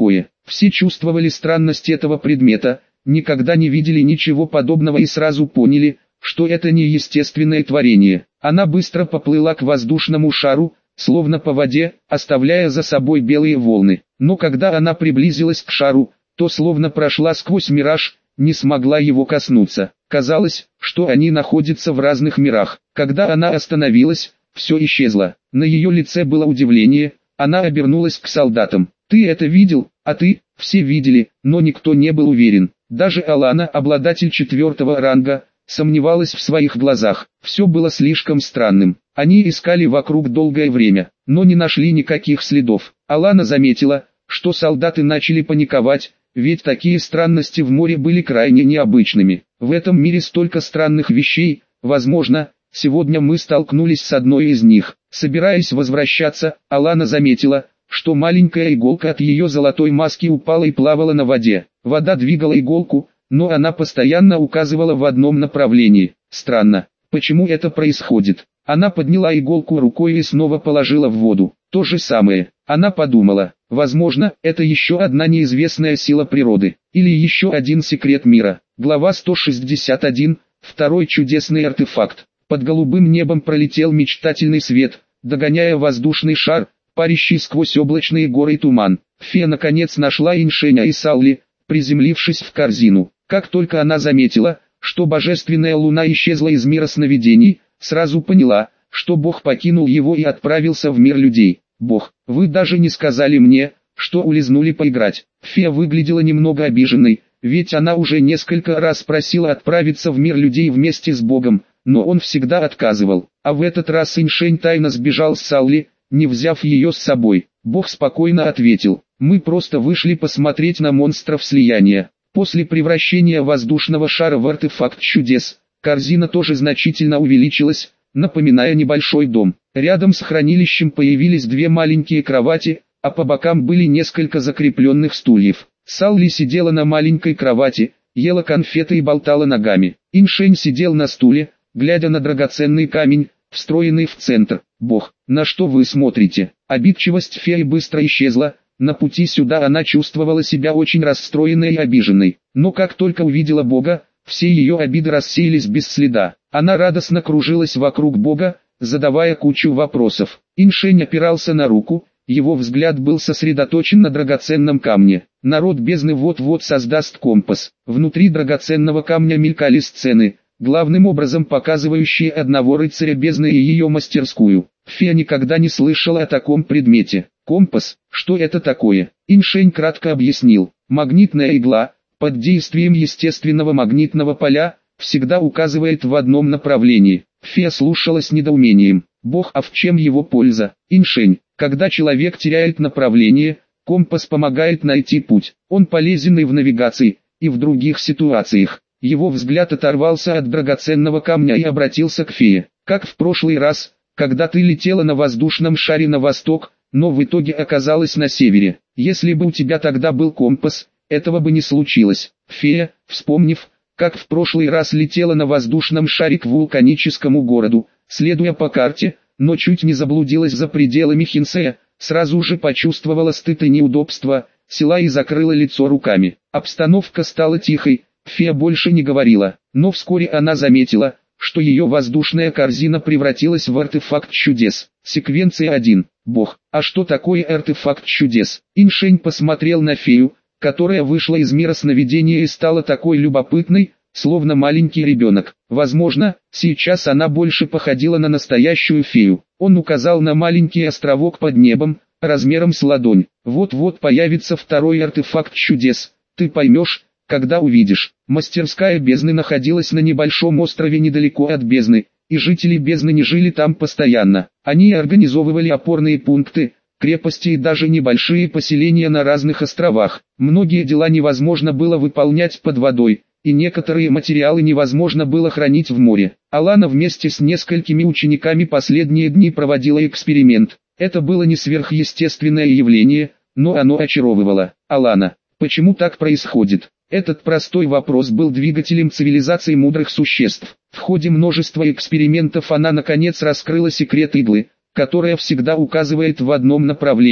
Все чувствовали странность этого предмета, никогда не видели ничего подобного и сразу поняли, что это не естественное творение. Она быстро поплыла к воздушному шару, словно по воде, оставляя за собой белые волны. Но когда она приблизилась к шару, то словно прошла сквозь мираж, не смогла его коснуться. Казалось, что они находятся в разных мирах. Когда она остановилась, все исчезло. На ее лице было удивление, она обернулась к солдатам. «Ты это видел?» «А ты?» Все видели, но никто не был уверен. Даже Алана, обладатель четвертого ранга, сомневалась в своих глазах. Все было слишком странным. Они искали вокруг долгое время, но не нашли никаких следов. Алана заметила, что солдаты начали паниковать, ведь такие странности в море были крайне необычными. В этом мире столько странных вещей, возможно, сегодня мы столкнулись с одной из них. Собираясь возвращаться, Алана заметила, что маленькая иголка от ее золотой маски упала и плавала на воде. Вода двигала иголку, но она постоянно указывала в одном направлении. Странно, почему это происходит? Она подняла иголку рукой и снова положила в воду. То же самое. Она подумала, возможно, это еще одна неизвестная сила природы, или еще один секрет мира. Глава сто шестьдесят один, второй чудесный артефакт. Под голубым небом пролетел мечтательный свет, догоняя воздушный шар, парящий сквозь облачные горы и туман. Фея наконец нашла Иншеня и Салли, приземлившись в корзину. Как только она заметила, что божественная луна исчезла из мира сновидений, сразу поняла, что Бог покинул его и отправился в мир людей. «Бог, вы даже не сказали мне, что улизнули поиграть». Фея выглядела немного обиженной, ведь она уже несколько раз просила отправиться в мир людей вместе с Богом, но он всегда отказывал. А в этот раз Иншень тайно сбежал с Салли, не взяв ее с собой. Бог спокойно ответил: «Мы просто вышли посмотреть на монстров слияния». После превращения воздушного шара в артефакт чудес, корзина тоже значительно увеличилась, напоминая небольшой дом. Рядом с хранилищем появились две маленькие кровати, а по бокам были несколько закрепленных стульев. Салли сидела на маленькой кровати, ела конфеты и болтала ногами. Иншень сидел на стуле, глядя на драгоценный камень, встроенный в центр. «Бог, на что вы смотрите?» Обидчивость феи быстро исчезла. На пути сюда она чувствовала себя очень расстроенной и обиженной. Но как только увидела Бога, все ее обиды рассеялись без следа. Она радостно кружилась вокруг Бога, задавая кучу вопросов. Иншень опирался на руку, его взгляд был сосредоточен на драгоценном камне. Народ бездны вот-вот создаст компас. Внутри драгоценного камня мелькали сцены, главным образом показывающие одного рыцаря бездны и ее мастерскую. Фея никогда не слышала о таком предмете. Компас, что это такое? Иншень кратко объяснил. Магнитная игла, под действием естественного магнитного поля, всегда указывает в одном направлении. Фея слушала с недоумением. Бог, а в чем его польза? Иншень, когда человек теряет направление, компас помогает найти путь. Он полезен и в навигации, и в других ситуациях. Его взгляд оторвался от драгоценного камня и обратился к фее. Как в прошлый раз, когда ты летела на воздушном шаре на восток, но в итоге оказалась на севере. Если бы у тебя тогда был компас, этого бы не случилось. Фея, вспомнив, как в прошлый раз летела на воздушном шаре к вулканическому городу, следуя по карте, но чуть не заблудилась за пределами Хинсея, сразу же почувствовала стыд и неудобство, села и закрыла лицо руками. Обстановка стала тихой, фея больше не говорила, но вскоре она заметила, что ее воздушная корзина превратилась в артефакт чудес. Секвенция один. Бог, а что такое артефакт чудес? Иншень посмотрел на фею, которая вышла из мира сновидения и стала такой любопытной, словно маленький ребенок. Возможно, сейчас она больше походила на настоящую фею. Он указал на маленький островок под небом, размером с ладонь. Вот-вот появится второй артефакт чудес. Ты поймешь, когда увидишь. Мастерская бездны находилась на небольшом острове недалеко от бездны, и жители бездны не жили там постоянно. Они организовывали опорные пункты, крепости и даже небольшие поселения на разных островах. Многие дела невозможно было выполнять под водой, и некоторые материалы невозможно было хранить в море. Алана вместе с несколькими учениками последние дни проводила эксперимент. Это было не сверхъестественное явление, но оно очаровывало. Алана, почему так происходит? Этот простой вопрос был двигателем цивилизации мудрых существ. В ходе множества экспериментов она наконец раскрыла секрет иглы, которая всегда указывает в одном направлении.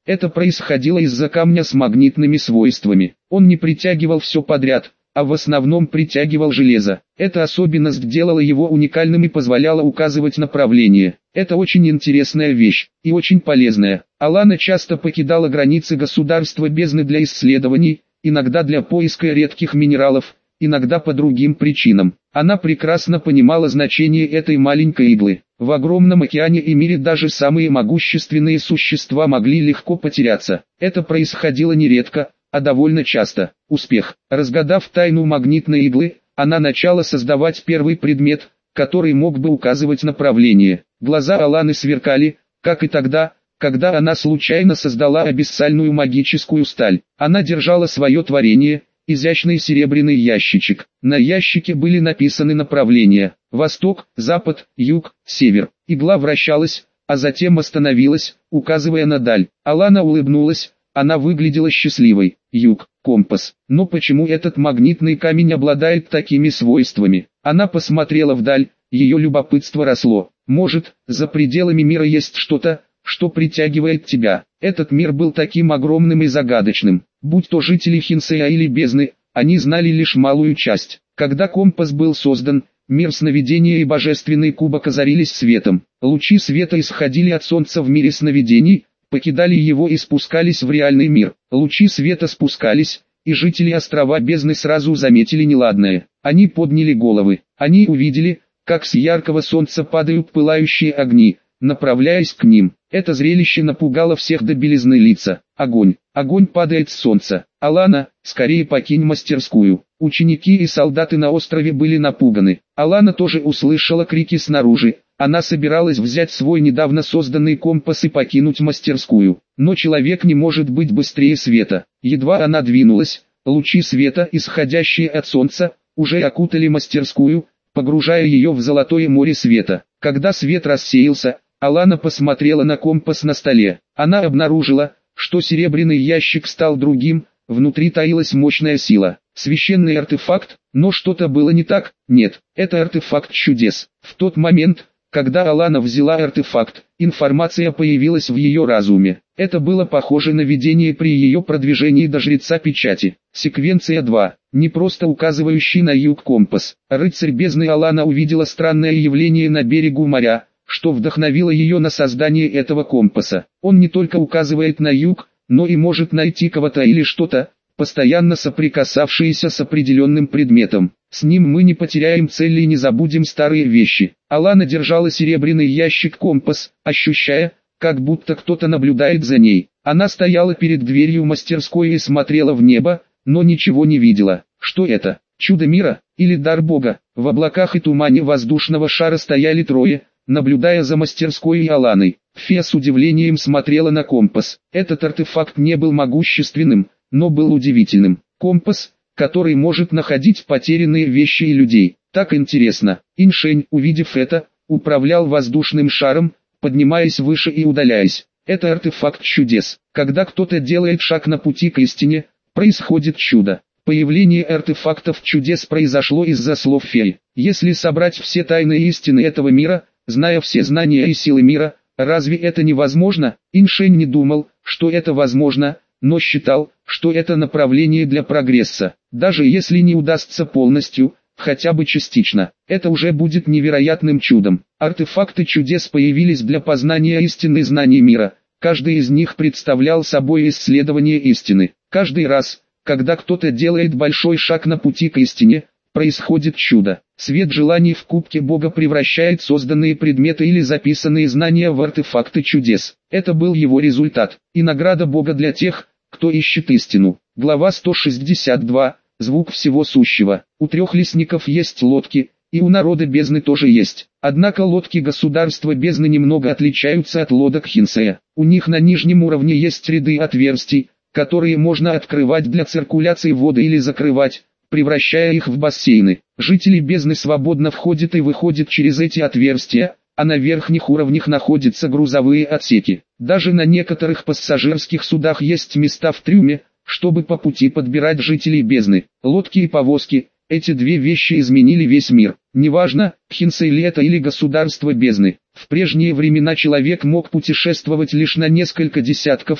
Это происходило из-за камня с магнитными свойствами. Он не притягивал все подряд, а в основном притягивал железо. Эта особенность делала его уникальным и позволяла указывать направление. Это очень интересная вещь, и очень полезная. Алана часто покидала границы государства бездны для исследований, иногда для поиска редких минералов, иногда по другим причинам. Она прекрасно понимала значение этой маленькой иглы. В огромном океане и мире даже самые могущественные существа могли легко потеряться. Это происходило нередко, а довольно часто. Успех. Разгадав тайну магнитной иглы, она начала создавать первый предмет, который мог бы указывать направление. Глаза Аланы сверкали, как и тогда, когда она случайно создала абиссальную магическую сталь. Она держала свое творение, изящный серебряный ящичек. На ящике были написаны направления: восток, запад, юг, север. Игла вращалась, а затем остановилась, указывая на даль. Алана улыбнулась. Она выглядела счастливой. Юг, компас. Но почему этот магнитный камень обладает такими свойствами? Она посмотрела вдаль, ее любопытство росло. Может, за пределами мира есть что-то, что притягивает тебя. Этот мир был таким огромным и загадочным. Будь то жители Хинсея или бездны, они знали лишь малую часть. Когда компас был создан, мир сновидения и божественный кубок озарились светом. Лучи света исходили от солнца в мире сновидений, покидали его и спускались в реальный мир. Лучи света спускались, и жители острова бездны сразу заметили неладное. Они подняли головы. Они увидели, как с яркого солнца падают пылающие огни, направляясь к ним. Это зрелище напугало всех до белизны лица. Огонь. Огонь падает с солнца. Алана, скорее покинь мастерскую. Ученики и солдаты на острове были напуганы. Алана тоже услышала крики снаружи. Она собиралась взять свой недавно созданный компас и покинуть мастерскую. Но человек не может быть быстрее света. Едва она двинулась, лучи света, исходящие от солнца, уже окутали мастерскую, погружая ее в золотое море света. Когда свет рассеялся, Алана посмотрела на компас на столе. Она обнаружила, что серебряный ящик стал другим, внутри таилась мощная сила. Священный артефакт, но что-то было не так. Нет, это артефакт чудес. В тот момент, когда Алана взяла артефакт, информация появилась в ее разуме. Это было похоже на видение при ее продвижении до жреца печати. Секвенция два. Не просто указывающий на юг компас. Рыцарь бездны Алана увидела странное явление на берегу моря, что вдохновило ее на создание этого компаса. Он не только указывает на юг, но и может найти кого-то или что-то, постоянно соприкасавшиеся с определенным предметом. С ним мы не потеряем цели и не забудем старые вещи. Алана держала серебряный ящик-компас, ощущая, как будто кто-то наблюдает за ней. Она стояла перед дверью мастерской и смотрела в небо, но ничего не видела. Что это? Чудо мира? Или дар Бога? В облаках и тумане воздушного шара стояли трое, наблюдая за мастерской и Аланой. Фея с удивлением смотрела на компас. Этот артефакт не был могущественным, но был удивительным. Компас, который может находить потерянные вещи и людей. Так интересно. Иншень, увидев это, управлял воздушным шаром, поднимаясь выше и удаляясь. Это артефакт чудес. Когда кто-то делает шаг на пути к истине, происходит чудо. Появление артефактов чудес произошло из-за слов феи. Если собрать все тайны истины этого мира, зная все знания и силы мира, разве это невозможно? Иншень не думал, что это возможно, но считал, что это направление для прогресса. Даже если не удастся полностью, хотя бы частично, это уже будет невероятным чудом. Артефакты чудес появились для познания истины знаний мира. Каждый из них представлял собой исследование истины. Каждый раз, когда кто-то делает большой шаг на пути к истине, происходит чудо. Свет желаний в кубке Бога превращает созданные предметы или записанные знания в артефакты чудес. Это был его результат, и награда Бога для тех, кто ищет истину. Глава сто шестьдесят два. Звук всего сущего. У трех лесников есть лодки, и у народа бездны тоже есть. Однако лодки государства бездны немного отличаются от лодок Хинсея. У них на нижнем уровне есть ряды отверстий, которые можно открывать для циркуляции воды или закрывать, превращая их в бассейны. Жители бездны свободно входят и выходят через эти отверстия, а на верхних уровнях находятся грузовые отсеки. Даже на некоторых пассажирских судах есть места в трюме, чтобы по пути подбирать жителей бездны. Лодки и повозки, эти две вещи изменили весь мир. Неважно, Хинсей ли это или государство бездны. В прежние времена человек мог путешествовать лишь на несколько десятков ли,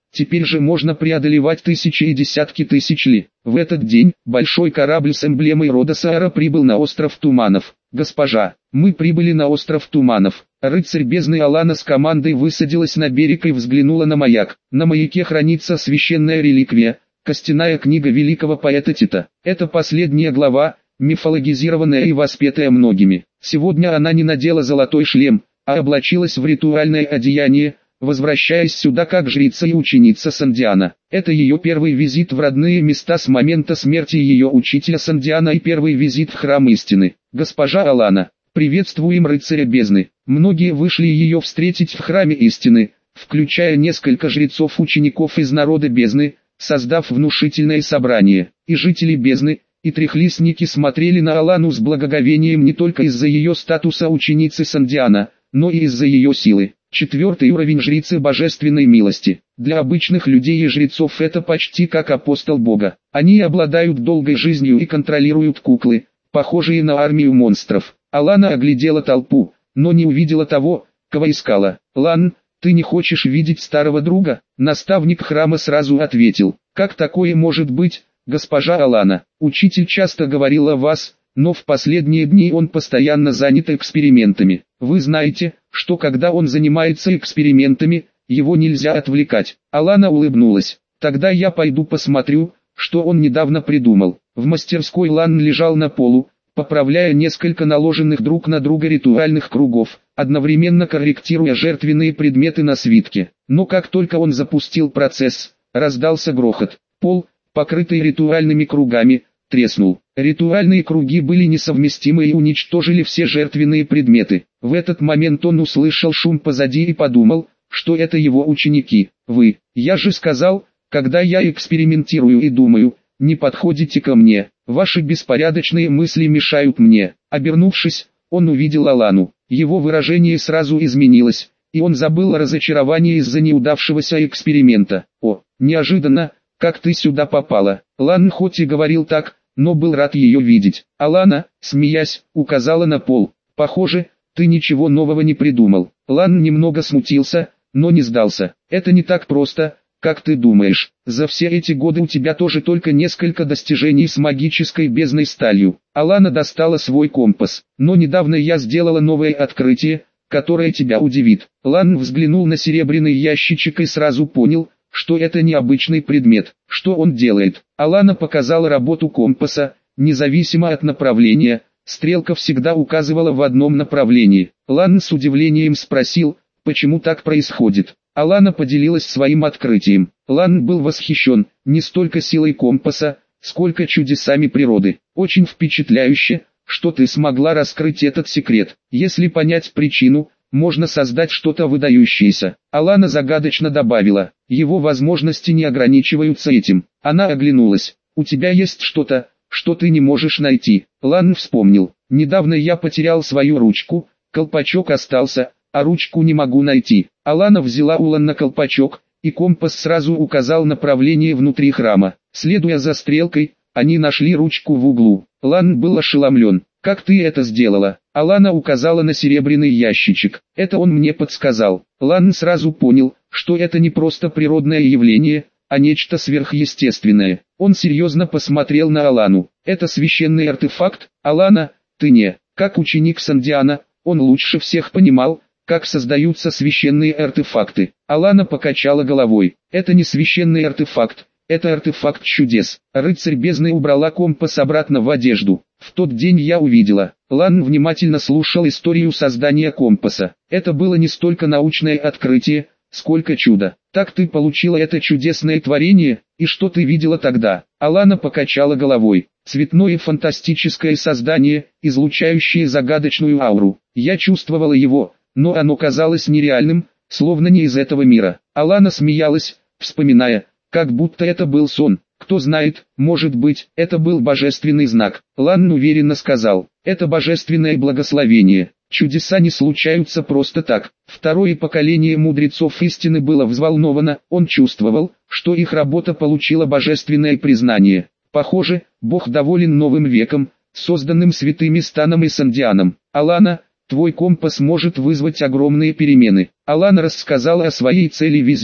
Теперь же можно преодолевать тысячи и десятки тысяч ли. В этот день, большой корабль с эмблемой рода Саара прибыл на остров Туманов. «Госпожа, мы прибыли на остров Туманов». Рыцарь бездны Алана с командой высадилась на берег и взглянула на маяк. На маяке хранится священная реликвия, костяная книга великого поэта Тита. Это последняя глава, мифологизированная и воспетая многими. Сегодня она не надела золотой шлем, а облачилась в ритуальное одеяние, возвращаясь сюда как жрица и ученица Сандиана. Это ее первый визит в родные места с момента смерти ее учителя Сандиана и первый визит в храм истины. «Госпожа Алана, приветствуем рыцаря бездны». Многие вышли ее встретить в храме истины, включая несколько жрецов-учеников из народа бездны, создав внушительное собрание. И жители бездны, и трехлистники смотрели на Алану с благоговением не только из-за ее статуса ученицы Сандиана, но и из-за ее силы. Четвертый уровень жрицы божественной милости. Для обычных людей и жрецов это почти как апостол Бога. Они обладают долгой жизнью и контролируют куклы, похожие на армию монстров. Алана оглядела толпу, но не увидела того, кого искала. «Лан, ты не хочешь видеть старого друга?» Наставник храма сразу ответил: «Как такое может быть, госпожа Алана? Учитель часто говорил о вас, но в последние дни он постоянно занят экспериментами. Вы знаете, что когда он занимается экспериментами, его нельзя отвлекать». Алана улыбнулась. «Тогда я пойду посмотрю, что он недавно придумал». В мастерской Лан лежал на полу, поправляя несколько наложенных друг на друга ритуальных кругов, одновременно корректируя жертвенные предметы на свитке. Но как только он запустил процесс, раздался грохот. Пол, покрытый ритуальными кругами, треснул. Ритуальные круги были несовместимы и уничтожили все жертвенные предметы. В этот момент он услышал шум позади и подумал, что это его ученики. «Вы, я же сказал, когда я экспериментирую и думаю, не подходите ко мне, ваши беспорядочные мысли мешают мне». Обернувшись, он увидел Алану. Его выражение сразу изменилось, и он забыл о разочаровании из-за неудавшегося эксперимента. «О, неожиданно, как ты сюда попала?» Лан хоть и говорил так, но был рад ее видеть. Алана, смеясь, указала на пол. «Похоже, ты ничего нового не придумал». Лан немного смутился, но не сдался. «Это не так просто, как ты думаешь. За все эти годы у тебя тоже только несколько достижений с магической бездной сталью». Алана достала свой компас. «Но недавно я сделала новое открытие, которое тебя удивит». Лан взглянул на серебряный ящичек и сразу понял, что это необычный предмет. Что он делает? Алана показала работу компаса. Независимо от направления, стрелка всегда указывала в одном направлении. Лан с удивлением спросил, почему так происходит. Алана поделилась своим открытием. Лан был восхищен, не столько силой компаса, сколько чудесами природы. «Очень впечатляюще, что ты смогла раскрыть этот секрет. Если понять причину, можно создать что-то выдающееся». Алана загадочно добавила: «Его возможности не ограничиваются этим». Она оглянулась. «У тебя есть что-то, что ты не можешь найти». Лан вспомнил: «Недавно я потерял свою ручку, колпачок остался, а ручку не могу найти». Алана взяла у Лана колпачок, и компас сразу указал направление внутри храма. Следуя за стрелкой, они нашли ручку в углу. Лан был ошеломлен. «Как ты это сделала?» Алана указала на серебряный ящичек. «Это он мне подсказал». Лан сразу понял, что это не просто природное явление, а нечто сверхъестественное. Он серьезно посмотрел на Алану. «Это священный артефакт, Алана, ты не, как ученик Сандиана, он лучше всех понимал, как создаются священные артефакты». Алана покачала головой. «Это не священный артефакт, это артефакт чудес». Рыцарь бездны убрала компас обратно в одежду. «В тот день я увидела». Лан внимательно слушал историю создания компаса. «Это было не столько научное открытие, сколько чудо. Так ты получила это чудесное творение, и что ты видела тогда?» Алана покачала головой. «Цветное фантастическое создание, излучающее загадочную ауру. Я чувствовала его, но оно казалось нереальным, словно не из этого мира». Алана смеялась, вспоминая, как будто это был сон. «Кто знает, может быть, это был божественный знак». Лан уверенно сказал: «Это божественное благословение. Чудеса не случаются просто так». Второе поколение мудрецов истины было взволновано, он чувствовал, что их работа получила божественное признание. Похоже, Бог доволен новым веком, созданным святыми Станом и Сандианом. «Алана, твой компас может вызвать огромные перемены». Алана рассказала о своей цели визита.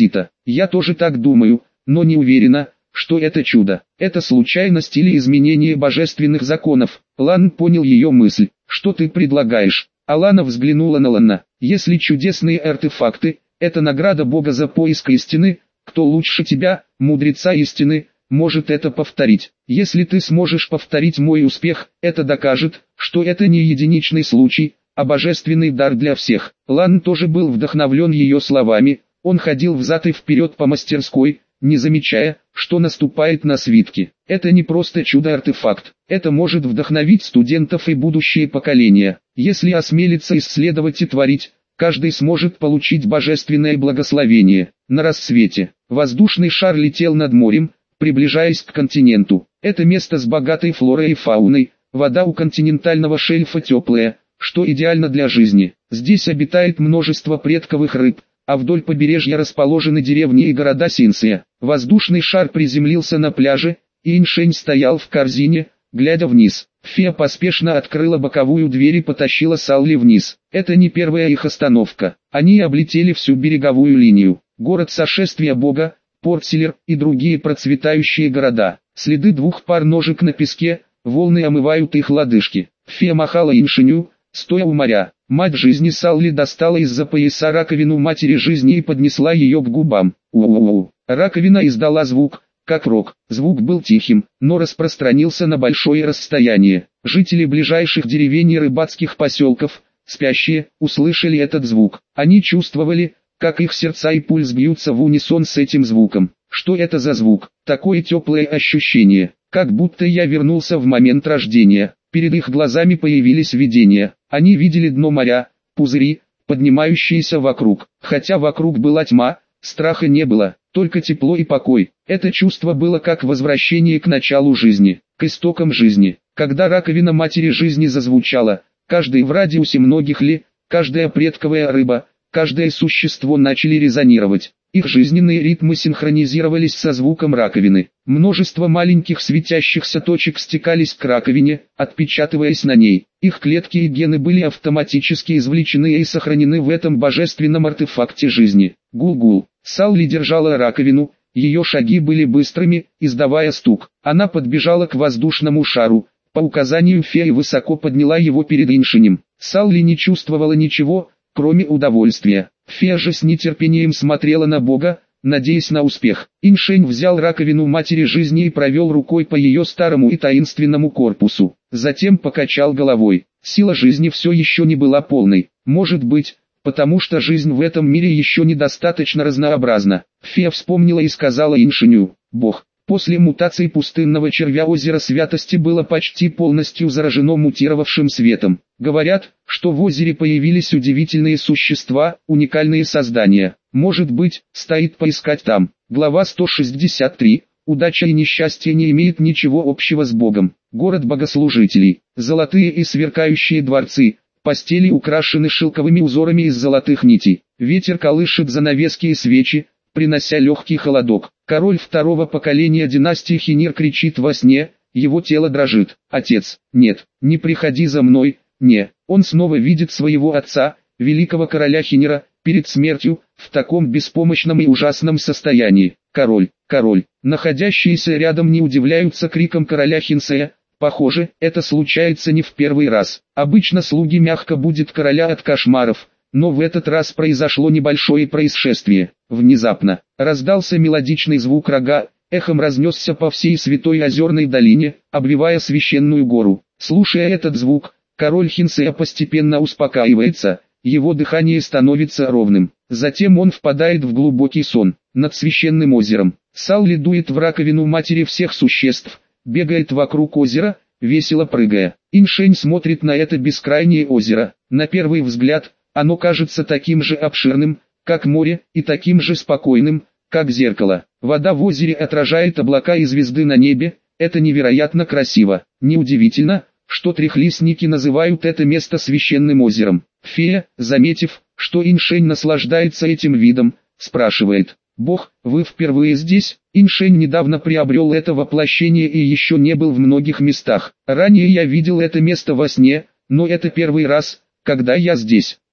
Я тоже так думаю, но не уверена, что это чудо. Это случайность или изменение божественных законов. Лан понял ее мысль. Что ты предлагаешь? Алана взглянула на Лана. Если чудесные артефакты – это награда Бога за поиск истины, кто лучше тебя, мудреца истины, может это повторить? Если ты сможешь повторить мой успех, это докажет, что это не единичный случай, а божественный дар для всех. Лан тоже был вдохновлен ее словами. Он ходил взад и вперед по мастерской, не замечая, что наступает на свитки. Это не просто чудо-артефакт, это может вдохновить студентов и будущие поколения. Если осмелиться исследовать и творить, каждый сможет получить божественное благословение. На рассвете, воздушный шар летел над морем, приближаясь к континенту. Это место с богатой флорой и фауной, вода у континентального шельфа теплая, что идеально для жизни. Здесь обитает множество предковых рыб, а вдоль побережья расположены деревни и города Синсия. Воздушный шар приземлился на пляже, и Иншень стоял в корзине, глядя вниз. Фея поспешно открыла боковую дверь и потащила Салли вниз. Это не первая их остановка. Они облетели всю береговую линию. Город сошествия Бога, Портсилер и другие процветающие города. Следы двух пар ножек на песке, волны омывают их лодыжки. Фея махала Иншеню, стоя у моря. Мать жизни Салли достала из-за пояса раковину матери жизни и поднесла ее к губам. У-у-у. Раковина издала звук, как рог. Звук был тихим, но распространился на большое расстояние. Жители ближайших деревень и рыбацких поселков, спящие, услышали этот звук. Они чувствовали, как их сердца и пульс бьются в унисон с этим звуком. Что это за звук? Такое теплое ощущение, как будто я вернулся в момент рождения. Перед их глазами появились видения. Они видели дно моря, пузыри, поднимающиеся вокруг. Хотя вокруг была тьма, страха не было, только тепло и покой. Это чувство было как возвращение к началу жизни, к истокам жизни. Когда раковина матери жизни зазвучала, каждый в радиусе многих ли, каждая предковая рыба, каждое существо начали резонировать. Их жизненные ритмы синхронизировались со звуком раковины. Множество маленьких светящихся точек стекались к раковине, отпечатываясь на ней. Их клетки и гены были автоматически извлечены и сохранены в этом божественном артефакте жизни. Гул-гул. Салли держала раковину, ее шаги были быстрыми, издавая стук. Она подбежала к воздушному шару. По указанию феи высоко подняла его перед Иншенем. Салли не чувствовала ничего, кроме удовольствия. Фея же с нетерпением смотрела на Бога, надеясь на успех. Иншень взял раковину матери жизни и провел рукой по ее старому и таинственному корпусу. Затем покачал головой. Сила жизни все еще не была полной. Может быть, потому что жизнь в этом мире еще недостаточно разнообразна. Фея вспомнила и сказала Иншеню: «Бог». После мутации пустынного червя озеро Святости было почти полностью заражено мутировавшим светом. Говорят, что в озере появились удивительные существа, уникальные создания. Может быть, стоит поискать там. Глава сто шестьдесят три. Удача и несчастье не имеют ничего общего с Богом. Город богослужителей. Золотые и сверкающие дворцы. Постели украшены шелковыми узорами из золотых нитей. Ветер колышет занавески и свечи, принося легкий холодок. Король второго поколения династии Хинир кричит во сне, его тело дрожит. Отец, нет, не приходи за мной, не. Он снова видит своего отца, великого короля Хинира, перед смертью, в таком беспомощном и ужасном состоянии. Король, король, находящиеся рядом не удивляются криком короля Хинсея. Похоже, это случается не в первый раз. Обычно слуги мягко будят короля от кошмаров. Но в этот раз произошло небольшое происшествие. Внезапно раздался мелодичный звук рога, эхом разнесся по всей Святой Озерной долине, обвивая священную гору. Слушая этот звук, король Хинсея постепенно успокаивается, его дыхание становится ровным. Затем он впадает в глубокий сон. Над священным озером Салли дует в раковину матери всех существ, бегает вокруг озера, весело прыгая. Иншень смотрит на это бескрайнее озеро. На первый взгляд, оно кажется таким же обширным, как море, и таким же спокойным, как зеркало. Вода в озере отражает облака и звезды на небе, это невероятно красиво. Неудивительно, что трехлистники называют это место священным озером. Фея, заметив, что Иншень наслаждается этим видом, спрашивает: «Бог, вы впервые здесь?» Иншень недавно приобрел это воплощение и еще не был в многих местах. Ранее я видел это место во сне, но это первый раз, когда я здесь.